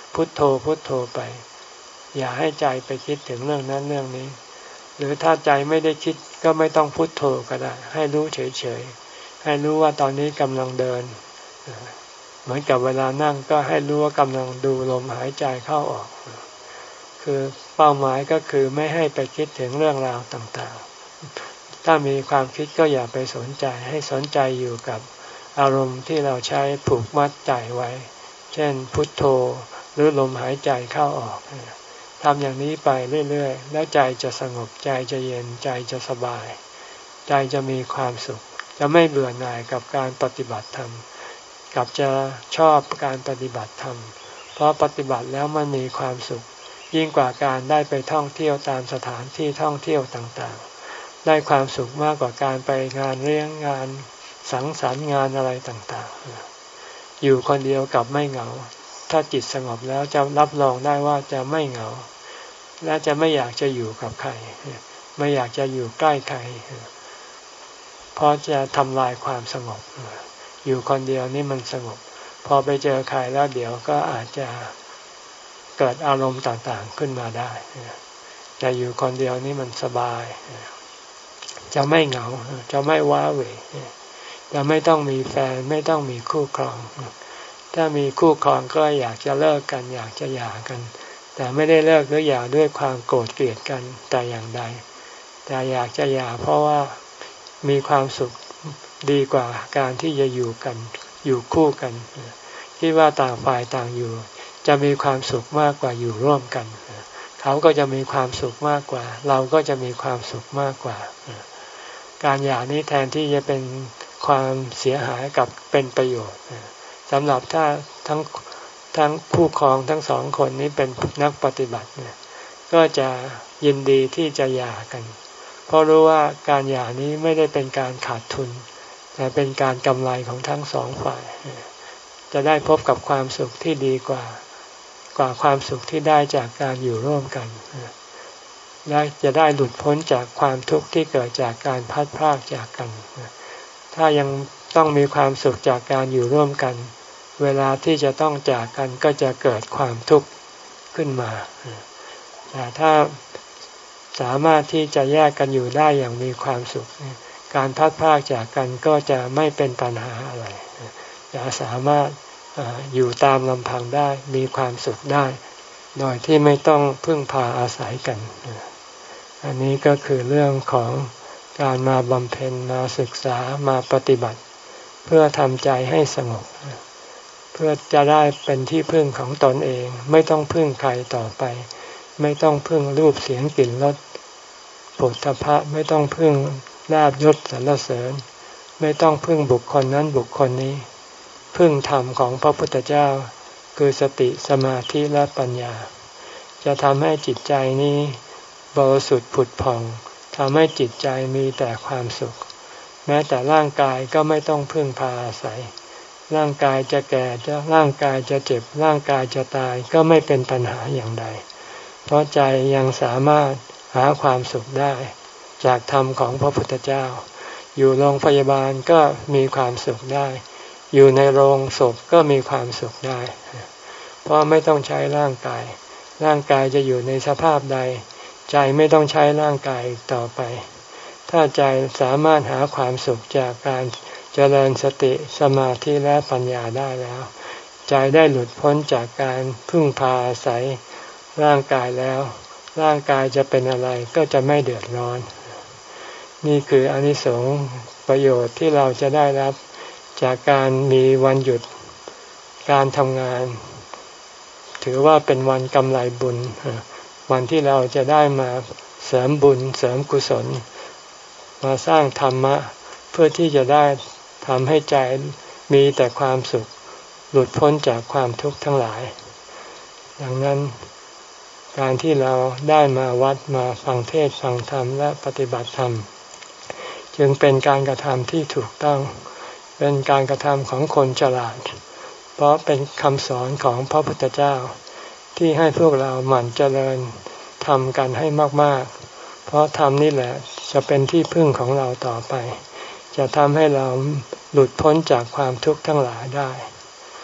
พุทโธพุทโธไปอย่าให้ใจไปคิดถึงเรื่องนั้นเรื่องนี้หรือถ้าใจไม่ได้คิดก็ไม่ต้องพุทโธก็ได้ให้รู้เฉยๆให้รู้ว่าตอนนี้กำลังเดินเหมือนกับเวลานั่งก็ให้รู้ว่ากำลังดูลมหายใจเข้าออกคือเป้าหมายก็คือไม่ให้ไปคิดถึงเรื่องราวต่างๆถ้ามีความคิดก็อย่าไปสนใจให้สนใจอยู่กับอารมณ์ที่เราใช้ผูกมัดใจไว้เช่นพุทโธหรือลมหายใจเข้าออกทำอย่างนี้ไปเรื่อยๆแล้วใจจะสงบใจจะเย็นใจจะสบายใจจะมีความสุขจะไม่เบื่อหน่ายกับการปฏิบัติธรรมกลับจะชอบการปฏิบัติธรรมเพราะปฏิบัติแล้วมันมีความสุขยิ่งกว่าการได้ไปท่องเที่ยวตามสถานที่ท่องเที่ยวต่างๆได้ความสุขมากกว่าการไปงานเลี้ยงงานสังสรรค์งานอะไรต่างๆอยู่คนเดียวกับไม่เหงาถ้าจิตสงบแล้วจะรับรองได้ว่าจะไม่เหงาและจะไม่อยากจะอยู่กับใครไม่อยากจะอยู่ใกล้ใครเพราะจะทำลายความสงบอยู่คนเดียวนี่มันสงบพอไปเจอใครแล้วเดี๋ยวก็อาจจะเกิดอารมณ์ต่างๆขึ้นมาได้แต่อยู่คนเดียวนี่มันสบายจะไม่เหงาจะไม่ว้าเหวจะไม่ต้องมีแฟนไม่ต้องมีคู่ครองถ้ามีคู่ครองก็อยากจะเลิกกันอยากจะหย่ากันแต่ไม่ได้เลิกหรือหย่าด้วยความโกรธเกลียดกันแต่อย่างใดแต่อยากจะหย่าเพราะว่ามีความสุขดีกว่าการที่จะอยู่กันอยู่คู่กันคิดว่าต่างฝ่ายต่างอยู่จะมีความสุขมากกว่าอยู่ร่วมกันเขาก็จะมีความสุขมากกว่าเราก็จะมีความสุขมากกว่าการหย่านี้แทนที่จะเป็นความเสียหายกับเป็นประโยชน์สำหรับถ้าทั้งทั้งคู่ครองทั้งสองคนนี้เป็นนักปฏิบัติเนี่ยก็จะยินดีที่จะหย่ากันเพราะรู้ว่าการหย่านี้ไม่ได้เป็นการขาดทุนแต่เป็นการกำไรของทั้งสองฝ่ายจะได้พบกับความสุขที่ดีกว่ากว่าความสุขที่ได้จากการอยู่ร่วมกันและจะได้หลุดพ้นจากความทุกข์ที่เกิดจากการพัดพรากจากกันถ้ายังต้องมีความสุขจากการอยู่ร่วมกันเวลาที่จะต้องจากกันก็จะเกิดความทุกข์ขึ้นมาแต่ถ้าสามารถที่จะแยกกันอยู่ได้อย่างมีความสุขการพัดพรากจากกันก็จะไม่เป็นปัญหาอะไรจะสามารถอยู่ตามลำพังได้มีความสุขได้โดยที่ไม่ต้องพึ่งพาอาศัยกันอันนี้ก็คือเรื่องของการมาบำเพ็ญมาศึกษามาปฏิบัติเพื่อทำใจให้สงบเพื่อจะได้เป็นที่พึ่งของตนเองไม่ต้องพึ่งใครต่อไปไม่ต้องพึ่งรูปเสียงกลิ่นรสโผฏฐัพพะไม่ต้องพึ่งลาภยศสรรเสริญไม่ต้องพึ่งบุคคลนั้นบุคคลนี้พึ่งธรรมของพระพุทธเจ้าคือสติสมาธิและปัญญาจะทำให้จิตใจนี้บริสุทธิ์ผุดผ่องทำให้จิตใจมีแต่ความสุขแม้แต่ร่างกายก็ไม่ต้องพึ่งพาอาศัยร่างกายจะแก่จะร่างกายจะเจ็บร่างกายจะตายก็ไม่เป็นปัญหาอย่างใดเพราะใจยังสามารถหาความสุขได้จากธรรมของพระพุทธเจ้าอยู่โรงพยาบาลก็มีความสุขได้อยู่ในโรงศพก็มีความสุขได้เพราะไม่ต้องใช้ร่างกายร่างกายจะอยู่ในสภาพใดใจไม่ต้องใช้ร่างกายต่อไปถ้าใจสามารถหาความสุขจากการเจริญสติสมาธิและปัญญาได้แล้วใจได้หลุดพ้นจากการพึ่งพาอาศัยร่างกายแล้วร่างกายจะเป็นอะไรก็จะไม่เดือดร้อนนี่คืออานิสงส์ประโยชน์ที่เราจะได้รับจากการมีวันหยุดการทำงานถือว่าเป็นวันกำไรบุญวันที่เราจะได้มาเสริมบุญเสริมกุศลมาสร้างธรรมะเพื่อที่จะได้ทำให้ใจมีแต่ความสุขหลุดพ้นจากความทุกข์ทั้งหลายดังนั้นการที่เราได้มาวัดมาฟังเทศน์ฟังธรรมและปฏิบัติธรรมจึงเป็นการกระทำที่ถูกต้องเป็นการกระทำของคนฉลาดเพราะเป็นคำสอนของพระพุทธเจ้าที่ให้พวกเราหมั่นเจริญทำกันให้มากๆเพราะธรรมนี่แหละจะเป็นที่พึ่งของเราต่อไปจะทำให้เราหลุดพ้นจากความทุกข์ทั้งหลายได้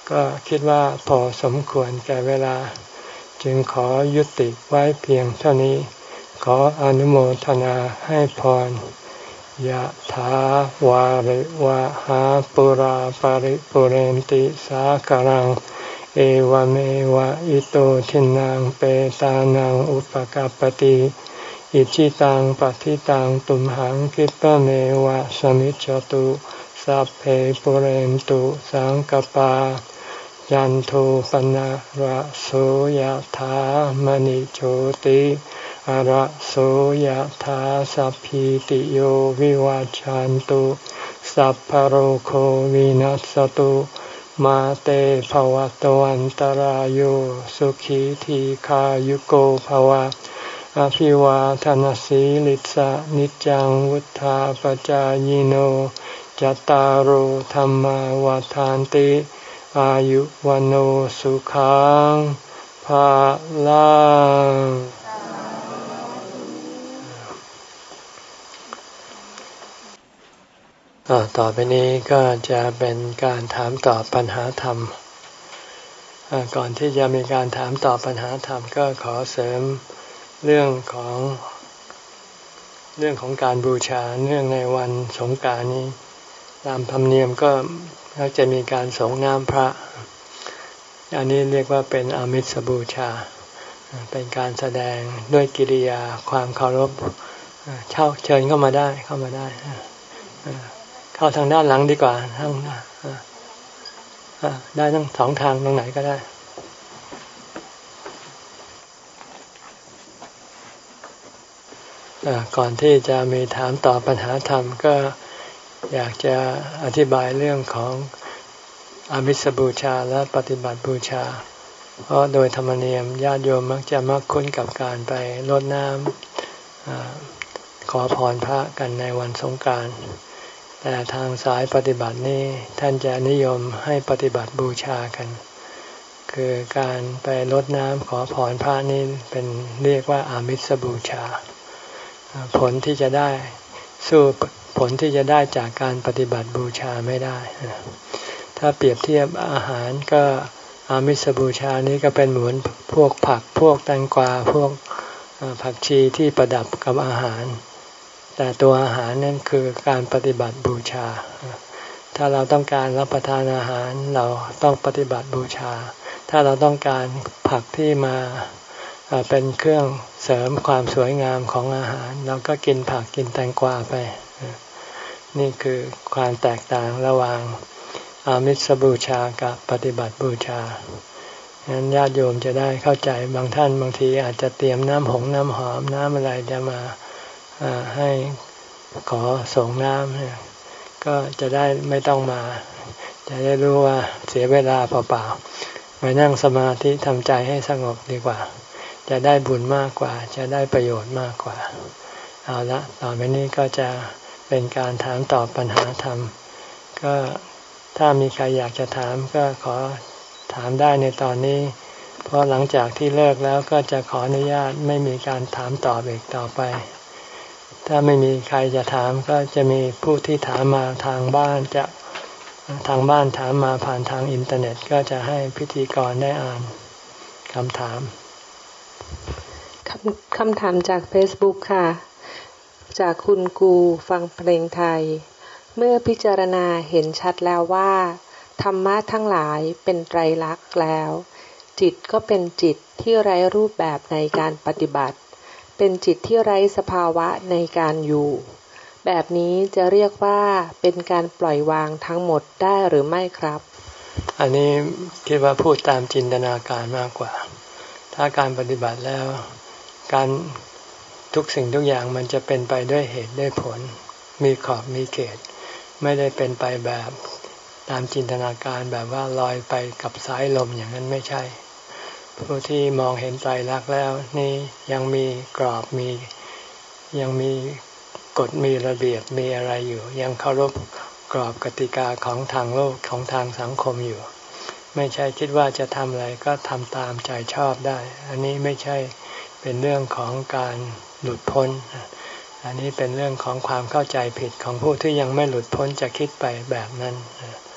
ก็คิดว่าพอสมควรแก่เวลาจึงขอยุติไว้เพียงเท่านี้ขออนุโมทนาให้พรยะถาวาริวะหาปุราปาริปุเรนติสาคารังเอวเมวะอิโตทินังเปตานังอุปกัปปติอิจิตังปฏิตังตุมหังคิปะเมวะสมิจจตุสัพเพปุเรนตุสังกปายันโทปนะระโสยถามณิโชติระโสยถาสัพพิติโยวิวัจจันตุสัพพโรโควินัสตุมาเตภวัตวันตารโยสุขีทีขายุโกภวะอภิวาทนาสีลิสะนิจังวุธาปจายโนจัตตารโธรรมวาทานติอายุวันโอสุขังภาลังต่อไปนี้ก็จะเป็นการถามตอบปัญหาธรรมก่อนที่จะมีการถามตอบปัญหาธรรมก็ขอเสริมเรื่องของเรื่องของการบูชาเนื่องในวันสงกรานต์นี้ตามธรรมเนียมก็มักจะมีการสงน้ำพระอันนี้เรียกว่าเป็นอามิสบูชาเป็นการแสดงด้วยกิริยาความเคารพเช่าเชิญเข้ามาได้เข้ามาได้เข้าทางด้านหลังดีกว่าทั้งได้ทั้งสองทางตรงไหนก็ได้ก่อนที่จะมีถามตอบปัญหาธรรมก็อยากจะอธิบายเรื่องของอามิสบูชาและปฏิบัติบูชาเพราะโดยธรรมเนียมญาติโยมมักจะมักคุ้นกับการไปรดน้ำขอพรพระกันในวันสงกรานต์แต่ทางสายปฏิบัตินี้ท่านจะนิยมให้ปฏิบัติบูชากันคือการไปรดน้ำขอพรพระนี่เป็นเรียกว่าอามิสบูชาผลที่จะได้สู้ผลที่จะได้จากการปฏิบัติบูชาไม่ได้ถ้าเปรียบเทียบอาหารก็อามิสบูชานี้ก็เป็นเหมือนพวกผักพวกแตงกวาพวกผักชีที่ประดับกับอาหารแต่ตัวอาหารนั่นคือการปฏิบัติบูชาถ้าเราต้องการรับประทานอาหารเราต้องปฏิบัติบูชาถ้าเราต้องการผักที่มาเป็นเครื่องเสริมความสวยงามของอาหารเราก็กินผักกินแตงกวาไปนี่คือความแตกต่างระหว่างอามิสบูชากับปฏิบัติบูชาฉะนั้นญาติโยมจะได้เข้าใจบางท่านบางทีอาจจะเตรียมน้ำหงน้ำหอมน้ำอะไรจะมาให้ขอส่งน้ำก็จะได้ไม่ต้องมาจะได้รู้ว่าเสียเวลาเปล่าๆไปนั่งสมาธิทำใจให้สงบดีกว่าจะได้บุญมากกว่าจะได้ประโยชน์มากกว่าเอาละต่อไปนี้ก็จะเป็นการถามตอบปัญหาธรรมก็ถ้ามีใครอยากจะถามก็ขอถามได้ในตอนนี้เพราะหลังจากที่เลิกแล้วก็จะขออนุญาตไม่มีการถามตอบอีกต่อไปถ้าไม่มีใครจะถามก็จะมีผู้ที่ถามมาทางบ้านจะทางบ้านถามมาผ่านทางอินเทอร์เน็ตก็จะให้พิธีกรได้อ่านคำถามคำคำถามจาก Facebook ค่ะจากคุณกูฟังเพลงไทยเมื่อพิจารณาเห็นชัดแล้วว่าธรรมะทั้งหลายเป็นไตรลักษณ์แล้วจิตก็เป็นจิตที่ไร้รูปแบบในการปฏิบัติเป็นจิตที่ไร้สภาวะในการอยู่แบบนี้จะเรียกว่าเป็นการปล่อยวางทั้งหมดได้หรือไม่ครับอันนี้คิดว่าพูดตามจินตนาการมากกว่าถ้าการปฏิบัติแล้วการทุกสิ่งทุกอย่างมันจะเป็นไปด้วยเหตุด้วยผลมีขอบมีเขตไม่ได้เป็นไปแบบตามจินตนาการแบบว่าลอยไปกับสายลมอย่างนั้นไม่ใช่ผู้ที่มองเห็นไตรลักษณ์แล้วนี่ยังมีกรอบมียังมีกฎมีระเบียบมีอะไรอยู่ยังเคารพกรอบกติกาของทางโลกของทางสังคมอยู่ไม่ใช่คิดว่าจะทำอะไรก็ทำตามใจชอบได้อันนี้ไม่ใช่เป็นเรื่องของการหลุดพ้นอันนี้เป็นเรื่องของความเข้าใจผิดของผู้ที่ยังไม่หลุดพ้นจะคิดไปแบบนั้น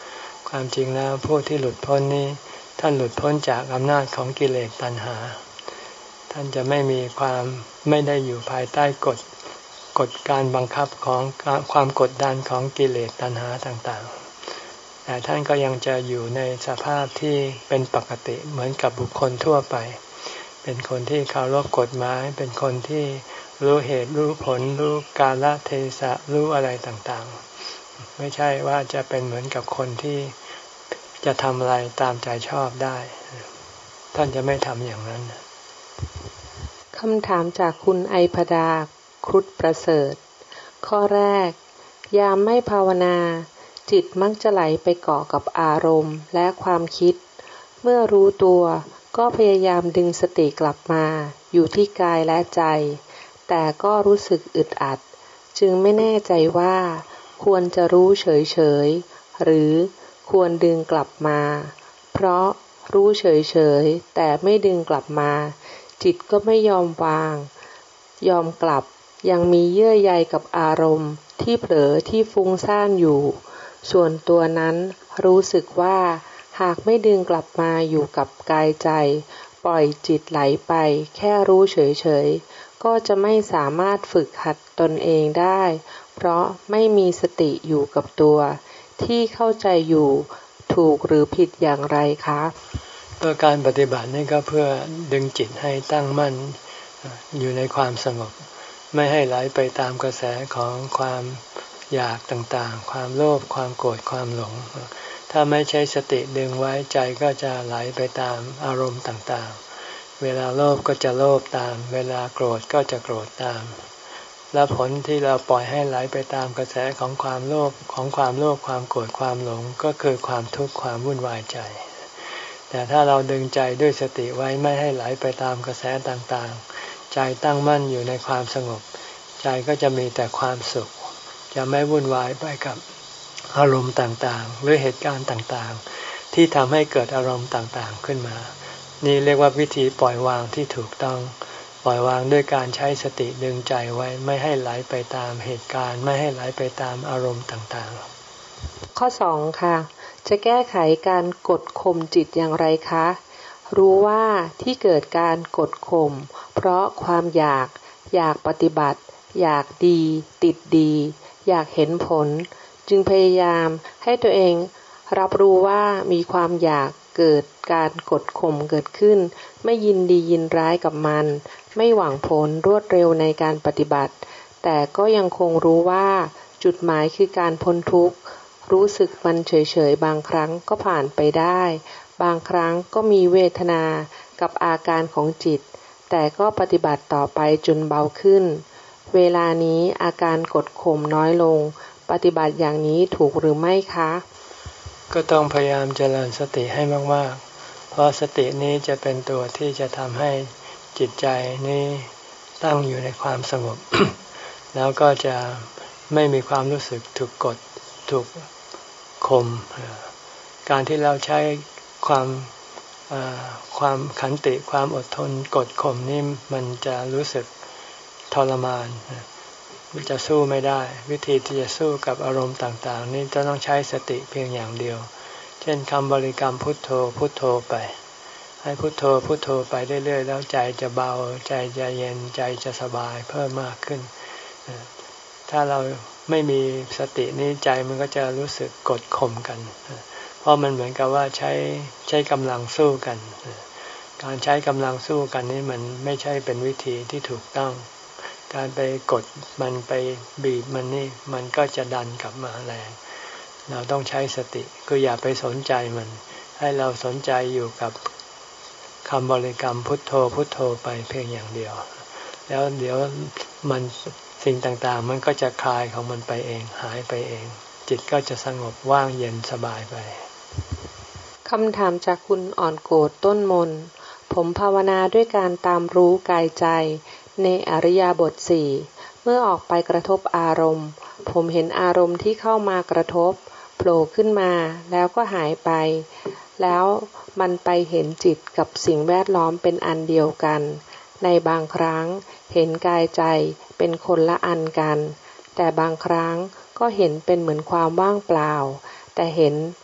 ความจริงแล้วผู้ที่หลุดพ้นนี้ท่านหลุดพ้นจากอำนาจของกิเลสตัณหาท่านจะไม่มีความไม่ได้อยู่ภายใต้กฎกฎการบังคับของความกดดันของกิเลสตัณหาต่างๆแต่ท่านก็ยังจะอยู่ในสภาพที่เป็นปกติเหมือนกับบุคคลทั่วไปเป็นคนที่เคารพกฎหมายเป็นคนที่รู้เหตุรู้ผลรู้กาลเทศะรู้อะไรต่างๆไม่ใช่ว่าจะเป็นเหมือนกับคนที่จะทำอะไรตามใจชอบได้ท่านจะไม่ทำอย่างนั้นคำถามจากคุณไอพดาครุฑประเสริฐข้อแรกยามไม่ภาวนาจิตมักจะไหลไปเกาะกับอารมณ์และความคิดเมื่อรู้ตัวก็พยายามดึงสติกลับมาอยู่ที่กายและใจแต่ก็รู้สึกอึดอัดจึงไม่แน่ใจว่าควรจะรู้เฉยๆหรือควรดึงกลับมาเพราะรู้เฉยๆแต่ไม่ดึงกลับมาจิตก็ไม่ยอมวางยอมกลับยังมีเยื่อใยกับอารมณ์ที่เผลอที่ฟุ้งซ่านอยู่ส่วนตัวนั้นรู้สึกว่าหากไม่ดึงกลับมาอยู่กับกายใจปล่อยจิตไหลไปแค่รู้เฉยๆก็จะไม่สามารถฝึกหัดตนเองได้เพราะไม่มีสติอยู่กับตัวที่เข้าใจอยู่ถูกหรือผิดอย่างไรคะเพื่อการปฏิบัตินี่ก็เพื่อดึงจิตให้ตั้งมั่นอยู่ในความสงบไม่ให้ไหลไปตามกระแสของความอยากต่างๆความโลภความโกรธความหลงถ้าไม่ใช้สติดึงไว้ใจก็จะไหลไปตามอารมณ์ต่างๆเวลาโลภก็จะโลภตามเวลาโกรธก็จะโกรธตามและผลที่เราปล่อยให้ไหลไปตามกระแสของความโลภของความโลภความโกรธความหลงก็คือความทุกข์ความวุ่นวายใจแต่ถ้าเราดึงใจด้วยสติไว้ไม่ให้ไหลไปตามกระแสต่างๆใจตั้งมั่นอยู่ในความสงบใจก็จะมีแต่ความสุขจะไม่วุ่นวายไปกับอารมณ์ต่างๆหรือเหตุการณ์ต่างๆที่ทำให้เกิดอารมณ์ต่างๆขึ้นมานี่เรียกว่าวิธีปล่อยวางที่ถูกต้องปล่อยวางด้วยการใช้สติดึงใจไว้ไม่ให้ไหลไปตามเหตุการณ์ไม่ให้ไหลไปตามอารมณ์ต่างๆข้อสองค่ะจะแก้ไขการกดข่มจิตอย่างไรคะรู้ว่าที่เกิดการกดข่มเพราะความอยากอยากปฏิบัติอยากดีติดดีอยากเห็นผลจึงพยายามให้ตัวเองรับรู้ว่ามีความอยากเกิดการกดข่มเกิดขึ้นไม่ยินดียินร้ายกับมันไม่หวังผลรวดเร็วในการปฏิบัติแต่ก็ยังคงรู้ว่าจุดหมายคือการพ้นทุกข์รู้สึกมันเฉยๆบางครั้งก็ผ่านไปได้บางครั้งก็มีเวทนากับอาการของจิตแต่ก็ปฏิบัติต่อไปจนเบาขึ้นเวลานี้อาการกดข่มน้อยลงปฏิบัติอย่างนี้ถูกหรือไม่คะก็ต้องพยายามเจริญสติให้มากๆเพราะสตินี้จะเป็นตัวที่จะทำให้จิตใจนี้ตั้งอยู่ในความสงบ แล้วก็จะไม่มีความรู้สึกถูกกดถูกข่มการที่เราใช้ความความขันติความอดทนกดข่มนี่มันจะรู้สึกทรมานมันจะสู้ไม่ได้วิธีที่จะสู้กับอารมณ์ต่างๆนี่จะต้องใช้สติเพียงอย่างเดียวเช่นคำบริกรรมพุทโธพุทโธไปให้พุทโธพุทโธไปเรื่อยๆแล้วใจจะเบาใจจะเย็นใจจะสบายเพิ่มมากขึ้นถ้าเราไม่มีสตินี้ใจมันก็จะรู้สึกกดข่มกันเพราะมันเหมือนกับว่าใช้ใช้กำลังสู้กันการใช้กำลังสู้กันนี้มันไม่ใช่เป็นวิธีที่ถูกต้องการไปกดมันไปบีบมันนี่มันก็จะดันกลับมาแรงเราต้องใช้สติคืออย่าไปสนใจมันให้เราสนใจอยู่กับคำบริกรรมพุทโธพุทโธไปเพียงอย่างเดียวแล้วเดี๋ยวมันสิ่งต่างๆมันก็จะคลายของมันไปเองหายไปเองจิตก็จะสงบว่างเย็นสบายไปคำถามจากคุณอ่อนโกฏต้นมนผมภาวนาด้วยการตามรู้กายใจในอริยบทสี่เมื่อออกไปกระทบอารมณ์ผมเห็นอารมณ์ที่เข้ามากระทบโผล่ขึ้นมาแล้วก็หายไปแล้วมันไปเห็นจิตกับสิ่งแวดล้อมเป็นอันเดียวกันในบางครั้งเห็นกายใจเป็นคนละอันกันแต่บางครั้งก็เห็นเป็นเหมือนความว่างเปล่าแต่เห็น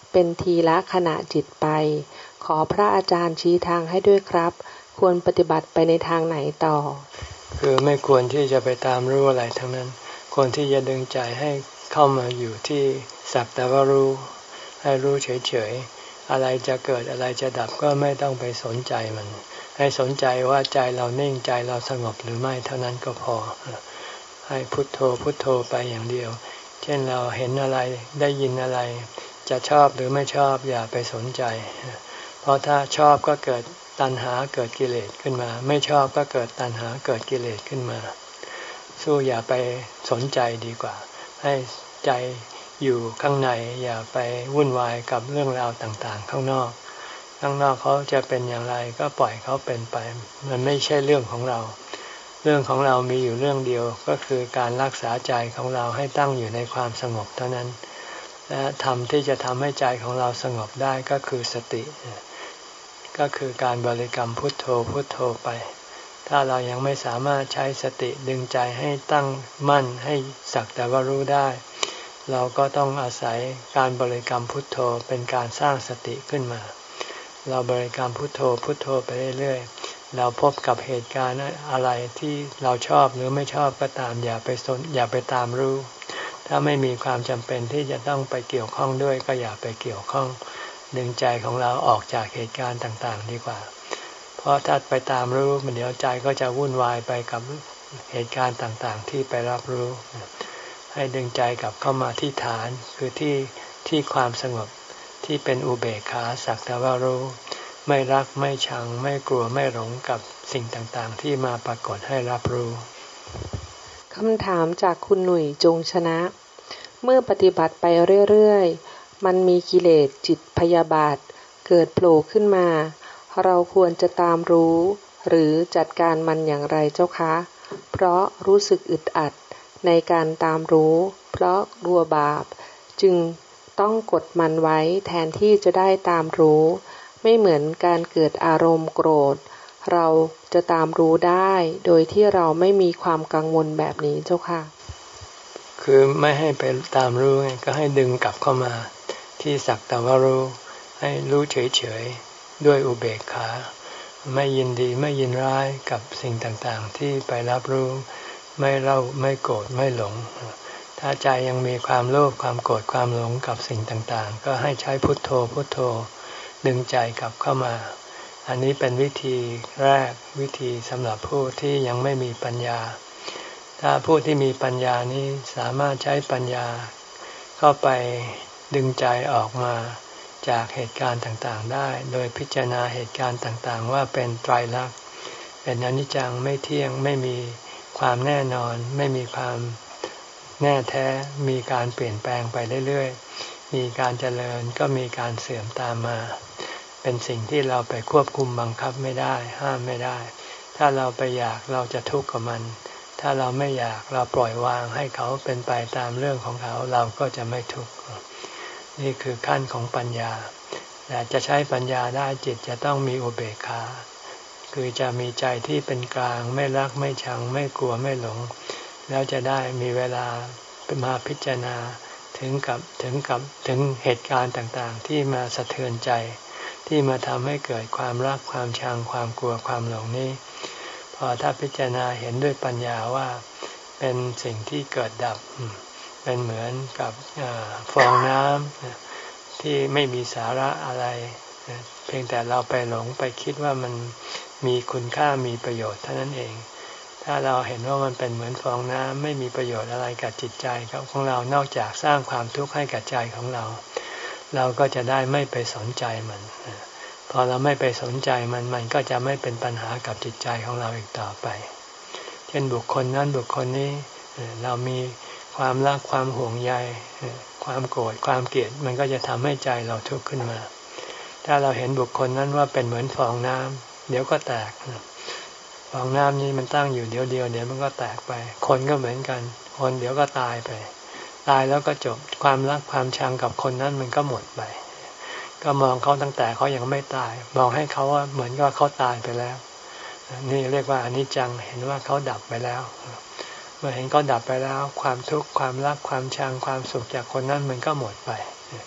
เป็นทีละขณะจิตไปขอพระอาจารย์ชี้ทางให้ด้วยครับควรปฏิบัติไปในทางไหนต่อคือไม่ควรที่จะไปตามรู้อะไรทั้งนั้นควรที่จะดึงใจให้เข้ามาอยู่ที่สักแต่ว่ารู้ให้รู้เฉยๆอะไรจะเกิดอะไรจะดับก็ไม่ต้องไปสนใจมันให้สนใจว่าใจเรานิ่งใจเราสงบหรือไม่เท่านั้นก็พอให้พุทโธพุทโธไปอย่างเดียวเช่นเราเห็นอะไรได้ยินอะไรจะชอบหรือไม่ชอบอย่าไปสนใจเพราะถ้าชอบก็เกิดตัณหาเกิดกิเลสขึ้นมาไม่ชอบก็เกิดตัณหาเกิดกิเลสขึ้นมาสู้อย่าไปสนใจดีกว่าให้ใจอยู่ข้างในอย่าไปวุ่นวายกับเรื่องราวต่างๆข้างนอกข้างนอกเขาจะเป็นอย่างไรก็ปล่อยเขาเป็นไปมันไม่ใช่เรื่องของเราเรื่องของเรามีอยู่เรื่องเดียวก็คือการรักษาใจของเราให้ตั้งอยู่ในความสงบเท่านั้นและธรรมที่จะทำให้ใจของเราสงบได้ก็คือสติก็คือการบริกรรมพุทโธพุทโธไปถ้าเรายังไม่สามารถใช้สติดึงใจให้ตั้งมั่นให้สักแต่ว่ารู้ได้เราก็ต้องอาศัยการบริกรรมพุทโธเป็นการสร้างสติขึ้นมาเราบริกรรมพุทโธพุทโธไปเรื่อยๆเราพบกับเหตุการณ์อะไรที่เราชอบหรือไม่ชอบก็ตามอย่าไปสนอย่าไปตามรู้ถ้าไม่มีความจำเป็นที่จะต้องไปเกี่ยวข้องด้วยก็อย่าไปเกี่ยวข้องดึงใจของเราออกจากเหตุการณ์ต่างๆดีกว่าเพราะถ้าไปตามรู้มันเดี๋ยวใจก็จะวุ่นวายไปกับเหตุการณ์ต่างๆที่ไปรับรู้ให้ดึงใจกลับเข้ามาที่ฐานคือที่ที่ความสงบที่เป็นอุเบกขาสักแต่ว่ารู้ไม่รักไม่ชังไม่กลัวไม่หลงกับสิ่งต่างๆที่มาปรากฏให้รับรู้คำถามจากคุณหนุ่ยจงชนะเมื่อปฏิบัติไปเรื่อยๆมันมีกิเลสจิตพยาบาทเกิดโผล่ขึ้นมาเราควรจะตามรู้หรือจัดการมันอย่างไรเจ้าคะเพราะรู้สึกอึดอัดในการตามรู้เพราะกลัวบาปจึงต้องกดมันไว้แทนที่จะได้ตามรู้ไม่เหมือนการเกิดอารมณ์โกรธเราจะตามรู้ได้โดยที่เราไม่มีความกังวลแบบนี้เจ้าค่ะคือไม่ให้ไปตามรู้ก็ให้ดึงกลับเข้ามาที่สักแต่ว่ารู้ให้รู้เฉยๆด้วยอุเบกขาไม่ยินดีไม่ยินร้ายกับสิ่งต่างๆที่ไปรับรู้ไม่เล่าไม่โกรธไม่หลงถ้าใจยังมีความโลภความโกรธความหลงกับสิ่งต่างๆก็ให้ใช้พุทโธพุทโธดึงใจกลับเข้ามาอันนี้เป็นวิธีแรกวิธีสำหรับผู้ที่ยังไม่มีปัญญาถ้าผู้ที่มีปัญญานี้สามารถใช้ปัญญาเข้าไปดึงใจออกมาจากเหตุการณ์ต่างๆได้โดยพิจารณาเหตุการณ์ต่างๆว่าเป็นไตรลักษณ์เป็นอนิจจังไม่เที่ยงไม่มีความแน่นอนไม่มีความแน่แท้มีการเปลี่ยนแปลงไปเรื่อยๆมีการเจริญก็มีการเสื่อมตามมาเป็นสิ่งที่เราไปควบคุมบังคับไม่ได้ห้ามไม่ได้ถ้าเราไปอยากเราจะทุกข์กับมันถ้าเราไม่อยากเราปล่อยวางให้เขาเป็นไปตามเรื่องของเขาเราก็จะไม่ทุกข์นี่คือขั้นของปัญญาแต่จะใช้ปัญญาได้จิตจะต้องมีอุเบกขาคือจะมีใจที่เป็นกลางไม่รักไม่ชังไม่กลัวไม่หลงแล้วจะได้มีเวลามาพิจารณาถึงกับถึงกับถึงเหตุการณ์ต่างๆที่มาสะเทือนใจที่มาทำให้เกิดความรักความชังความกลัวความหลงนี้พอถ้าพิจารณาเห็นด้วยปัญญาว่าเป็นสิ่งที่เกิดดับเป็นเหมือนกับฟองน้ำที่ไม่มีสาระอะไรเพียงแต่เราไปหลงไปคิดว่ามันมีคุณค่ามีประโยชน์เท่านั้นเองถ้าเราเห็นว่ามันเป็นเหมือนฟองน้ำไม่มีประโยชน์อะไรกับจิตใจของเรานอกจากสร้างความทุกข์ให้กับใจของเราเราก็จะได้ไม่ไปสนใจมันพอเราไม่ไปสนใจมันมันก็จะไม่เป็นปัญหากับจิตใจของเราอีกต่อไปเช่นบุคคลนั้นบุคคลนี้เรามีความรักความห่วงใยความโกรธความเกลียดมันก็จะทำให้ใจเราทุกข์ขึ้นมาถ้าเราเห็นบุคคลนั้นว่าเป็นเหมือนฟองน้ำเดี๋ยวก็แตกฟองน้ำนี้มันตั้งอยู่เดียวเดียวเดี๋ยวมันก็แตกไปคนก็เหมือนกันคนเดี๋ยวก็ตายไปตายแล้วก็จบความรักความชังกับคนนั้นมันก็หมดไปก็มองเขาตั้งแต่เขายังไม่ตายมองให้เขาว่าเหมือนกับเขาตายไปแล้วนี่เรียกว่าอนิจจังเห็นว่าเขาดับไปแล้วเมื่อเห็นเขาดับไปแล้วความทุกข์ความรักความชังความสุขจากคนนั้นมันก็หมดไป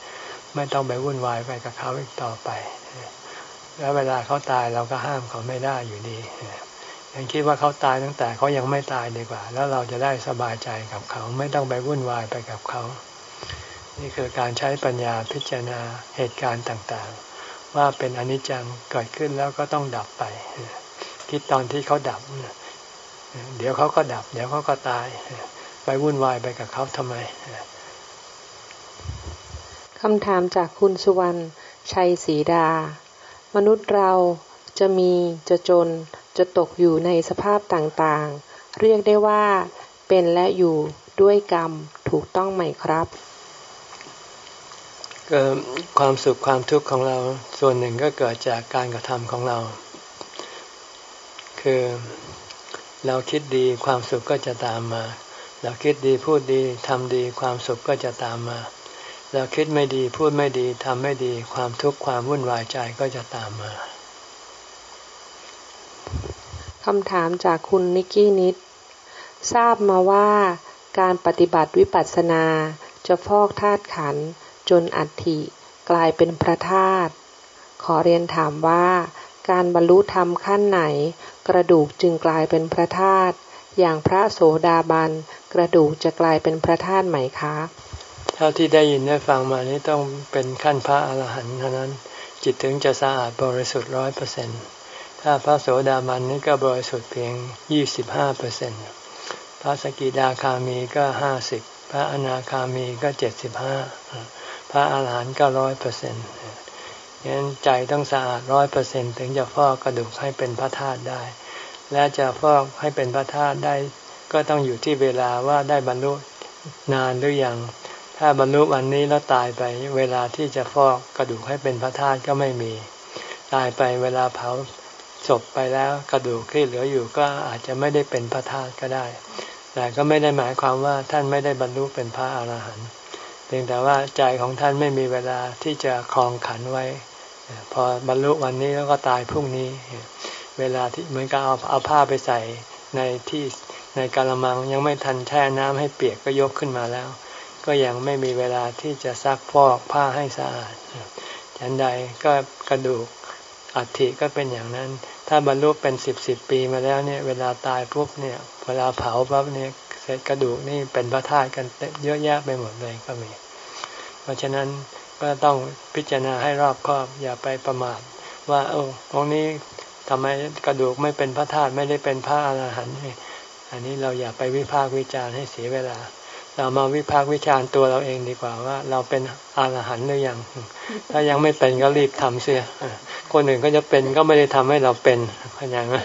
ไม่ต้องไปวุ่นวายไปกับเขาอีกต่อไปแล้วเวลาเขาตายเราก็ห้ามเขาไม่ได้อยู่ดียังคิดว่าเขาตายตั้งแต่เขายังไม่ตายดีกว่าแล้วเราจะได้สบายใจกับเขาไม่ต้องไปวุ่นวายไปกับเขานี่คือการใช้ปัญญาพิจารณาเหตุการณ์ต่างๆว่าเป็นอนิจจังเกิดขึ้นแล้วก็ต้องดับไปคิดตอนที่เขาดับเดี๋ยวเขาก็ดับเดี๋ยวเขาก็ตายไปวุ่นวายไปกับเขาทำไมคำถามจากคุณสุวรรณชัยศรีดามนุษย์เราจะมีจะจนจะตกอยู่ในสภาพต่างๆเรียกได้ว่าเป็นและอยู่ด้วยกรรมถูกต้องไหมครับก็ความสุขความทุกข์ของเราส่วนหนึ่งก็เกิดจากการกระทำของเราคือเราคิดดีความสุขก็จะตามมาเราคิดดีพูดดีทำดีความสุขก็จะตามมาเราคิดไม่ดีพูดไม่ดีทำไม่ดีความทุกข์ความวุ่นวายใจก็จะตามมาคำถามจากคุณนิกกี้นิดทราบมาว่าการปฏิบัติวิปัสสนาจะฟอกธาตุขันธ์จนอัฐิกลายเป็นพระธาตุขอเรียนถามว่าการบรรลุธรรมขั้นไหนกระดูกจึงกลายเป็นพระธาตุอย่างพระโสดาบันกระดูกจะกลายเป็นพระธาตุไหมคะเท่าที่ได้ยินได้ฟังมานี้ต้องเป็นขั้นพระอรหันต์เท่านั้นจิตถึงจะสะอาดบริสุทธิ์ร้อยเปอร์เซ็นต์ถ้าพระโสดาบันนี่ก็บริสุทธิ์เพียงยี่สิบห้าเปอร์เซ็นต์พระสกิทาคามีก็ห้าสิบพระอนาคามีก็เจ็ดสิบห้าพระอรหันต์ก็ร้อยเปอร์เซ็นต์งั้นใจต้องสะอาดร้อยเปอร์เซ็นต์ถึงจะฟอกกระดูกให้เป็นพระธาตุได้และจะฟอกให้เป็นพระธาตุได้ก็ต้องอยู่ที่เวลาว่าได้บรรลุนานหรือยังถ้าบรรลุวันนี้แล้วตายไปเวลาที่จะฟอกกระดูกให้เป็นพระธาตุก็ไม่มีตายไปเวลาเผาศพไปแล้วกระดูกที่เหลืออยู่ก็อาจจะไม่ได้เป็นพระธาตุก็ได้แต่ก็ไม่ได้หมายความว่าท่านไม่ได้บรรลุเป็นพระอรหันต์เพียงแต่ว่าใจของท่านไม่มีเวลาที่จะครองขันไว้พอบรรลุวันนี้แล้วก็ตายพรุ่งนี้เวลาที่เหมือนกับเอาเอาผ้าไปใส่ในที่ในกะละมังยังไม่ทันแช่น้ำให้เปียกก็ยกขึ้นมาแล้วก็ยังไม่มีเวลาที่จะซักฟอกผ้าให้สะอาดฉันใดก็กระดูกอัฐิก็เป็นอย่างนั้นถ้าบรรลุเป็นสิบสิบปีมาแล้วเนี่ยเวลาตายปุ๊บเนี่ยเวลาเผาปั๊บเนี่ยเศษกระดูกนี่เป็นพระธาตุกันเยอะแยะไปหมดเลยก็มีเพราะฉะนั้นก็ต้องพิจารณาให้รอบคอบอย่าไปประมาทว่าโอ้ตรงนี้ทำไมกระดูกไม่เป็นพระธาตุไม่ได้เป็นพระอรหันต์อันนี้เราอย่าไปวิพากษ์วิจารณ์ให้เสียเวลาเรามาวิพากษ์วิจารณ์ตัวเราเองดีกว่าว่าเราเป็นอรหันต์หรือยังถ้ายังไม่เป็นก็รีบทำเสียคนอื่นก็จะเป็นก็ไม่ได้ทำให้เราเป็นเข้าใจไหม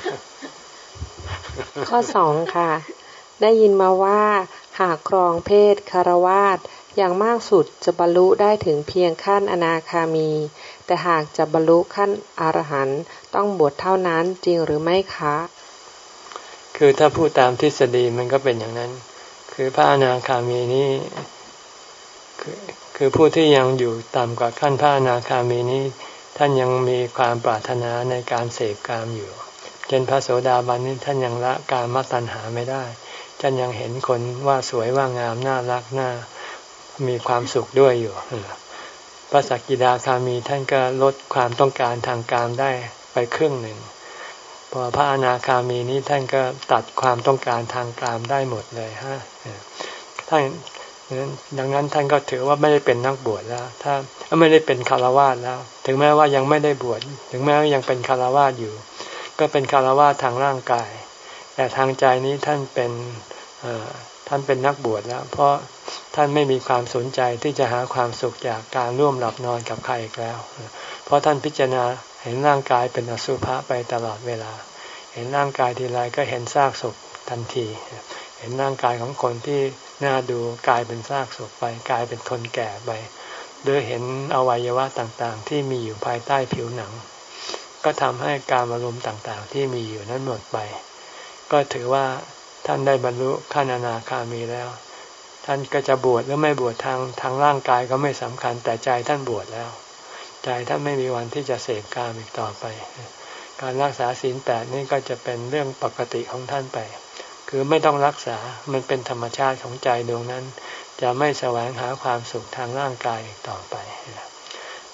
ข้อสองค่ะได้ยินมาว่าหากครองเพศคฤหัสถ์อย่างมากสุดจะบรรลุได้ถึงเพียงขั้นอนาคามีแต่หากจะบรรลุขั้นอรหันต์ต้องบวชเท่านั้นจริงหรือไม่คะคือถ้าพูดตามทฤษฎีมันก็เป็นอย่างนั้นคือพระอนาคามีนี้คือคือผู้ที่ยังอยู่ต่ำกว่าขั้นพระอนาคามีนี้ท่านยังมีความปรารถนาในการเสพกามอยู่เช่นพระโสดาบันนี้ท่านยังละกามตัณหาไม่ได้ท่านยังเห็นคนว่าสวยว่างามน่ารักน่ามีความสุขด้วยอยู่พระสกิทาคามีท่านก็ลดความต้องการทางกามได้ไปครึ่งหนึ่งพอพระอนาคามีนี้ท่านก็ตัดความต้องการทางกามได้หมดเลยฮะท่านดังนั้นท่านก็ถือว่าไม่ได้เป็นนักบวชแล้วถ้าไม่ได้เป็นฆราวาสแล้วถึงแม้ว่ายังไม่ได้บวชถึงแม้ว่ายังเป็นฆราวาสอยู่ก็เป็นฆราวาสทางร่างกายแต่ทางใจนี้ท่านเป็นท่านเป็นนักบวชแล้วเพราะท่านไม่มีความสนใจที่จะหาความสุขจากการร่วมหลับนอนกับใครอีกแล้วเพราะท่านพิจารณาเห็นร่างกายเป็นอสุภะไปตลอดเวลาเห็นร่างกายทีไรก็เห็นซากศพทันทีเห็นร่างกายของคนที่น่าดูกลายเป็นซากศพไปกลายเป็นคนแก่ไปหรือเห็นอวัยวะต่างๆที่มีอยู่ภายใต้ผิวหนังก็ทำให้การอารมณ์ต่างๆที่มีอยู่นั้นหมดไปก็ถือว่าท่านได้บรรลุขั้นอนาคามีแล้วท่านก็จะบวชหรือไม่บวชทางทางร่างกายก็ไม่สำคัญแต่ใจท่านบวชแล้วใจท่านไม่มีวันที่จะเสพกามอีกต่อไปการรักษาศีลแปดนี่ก็จะเป็นเรื่องปกติของท่านไปคือไม่ต้องรักษามันเป็นธรรมชาติของใจดวงนั้นจะไม่แสวงหาความสุขทางร่างกายอีกต่อไป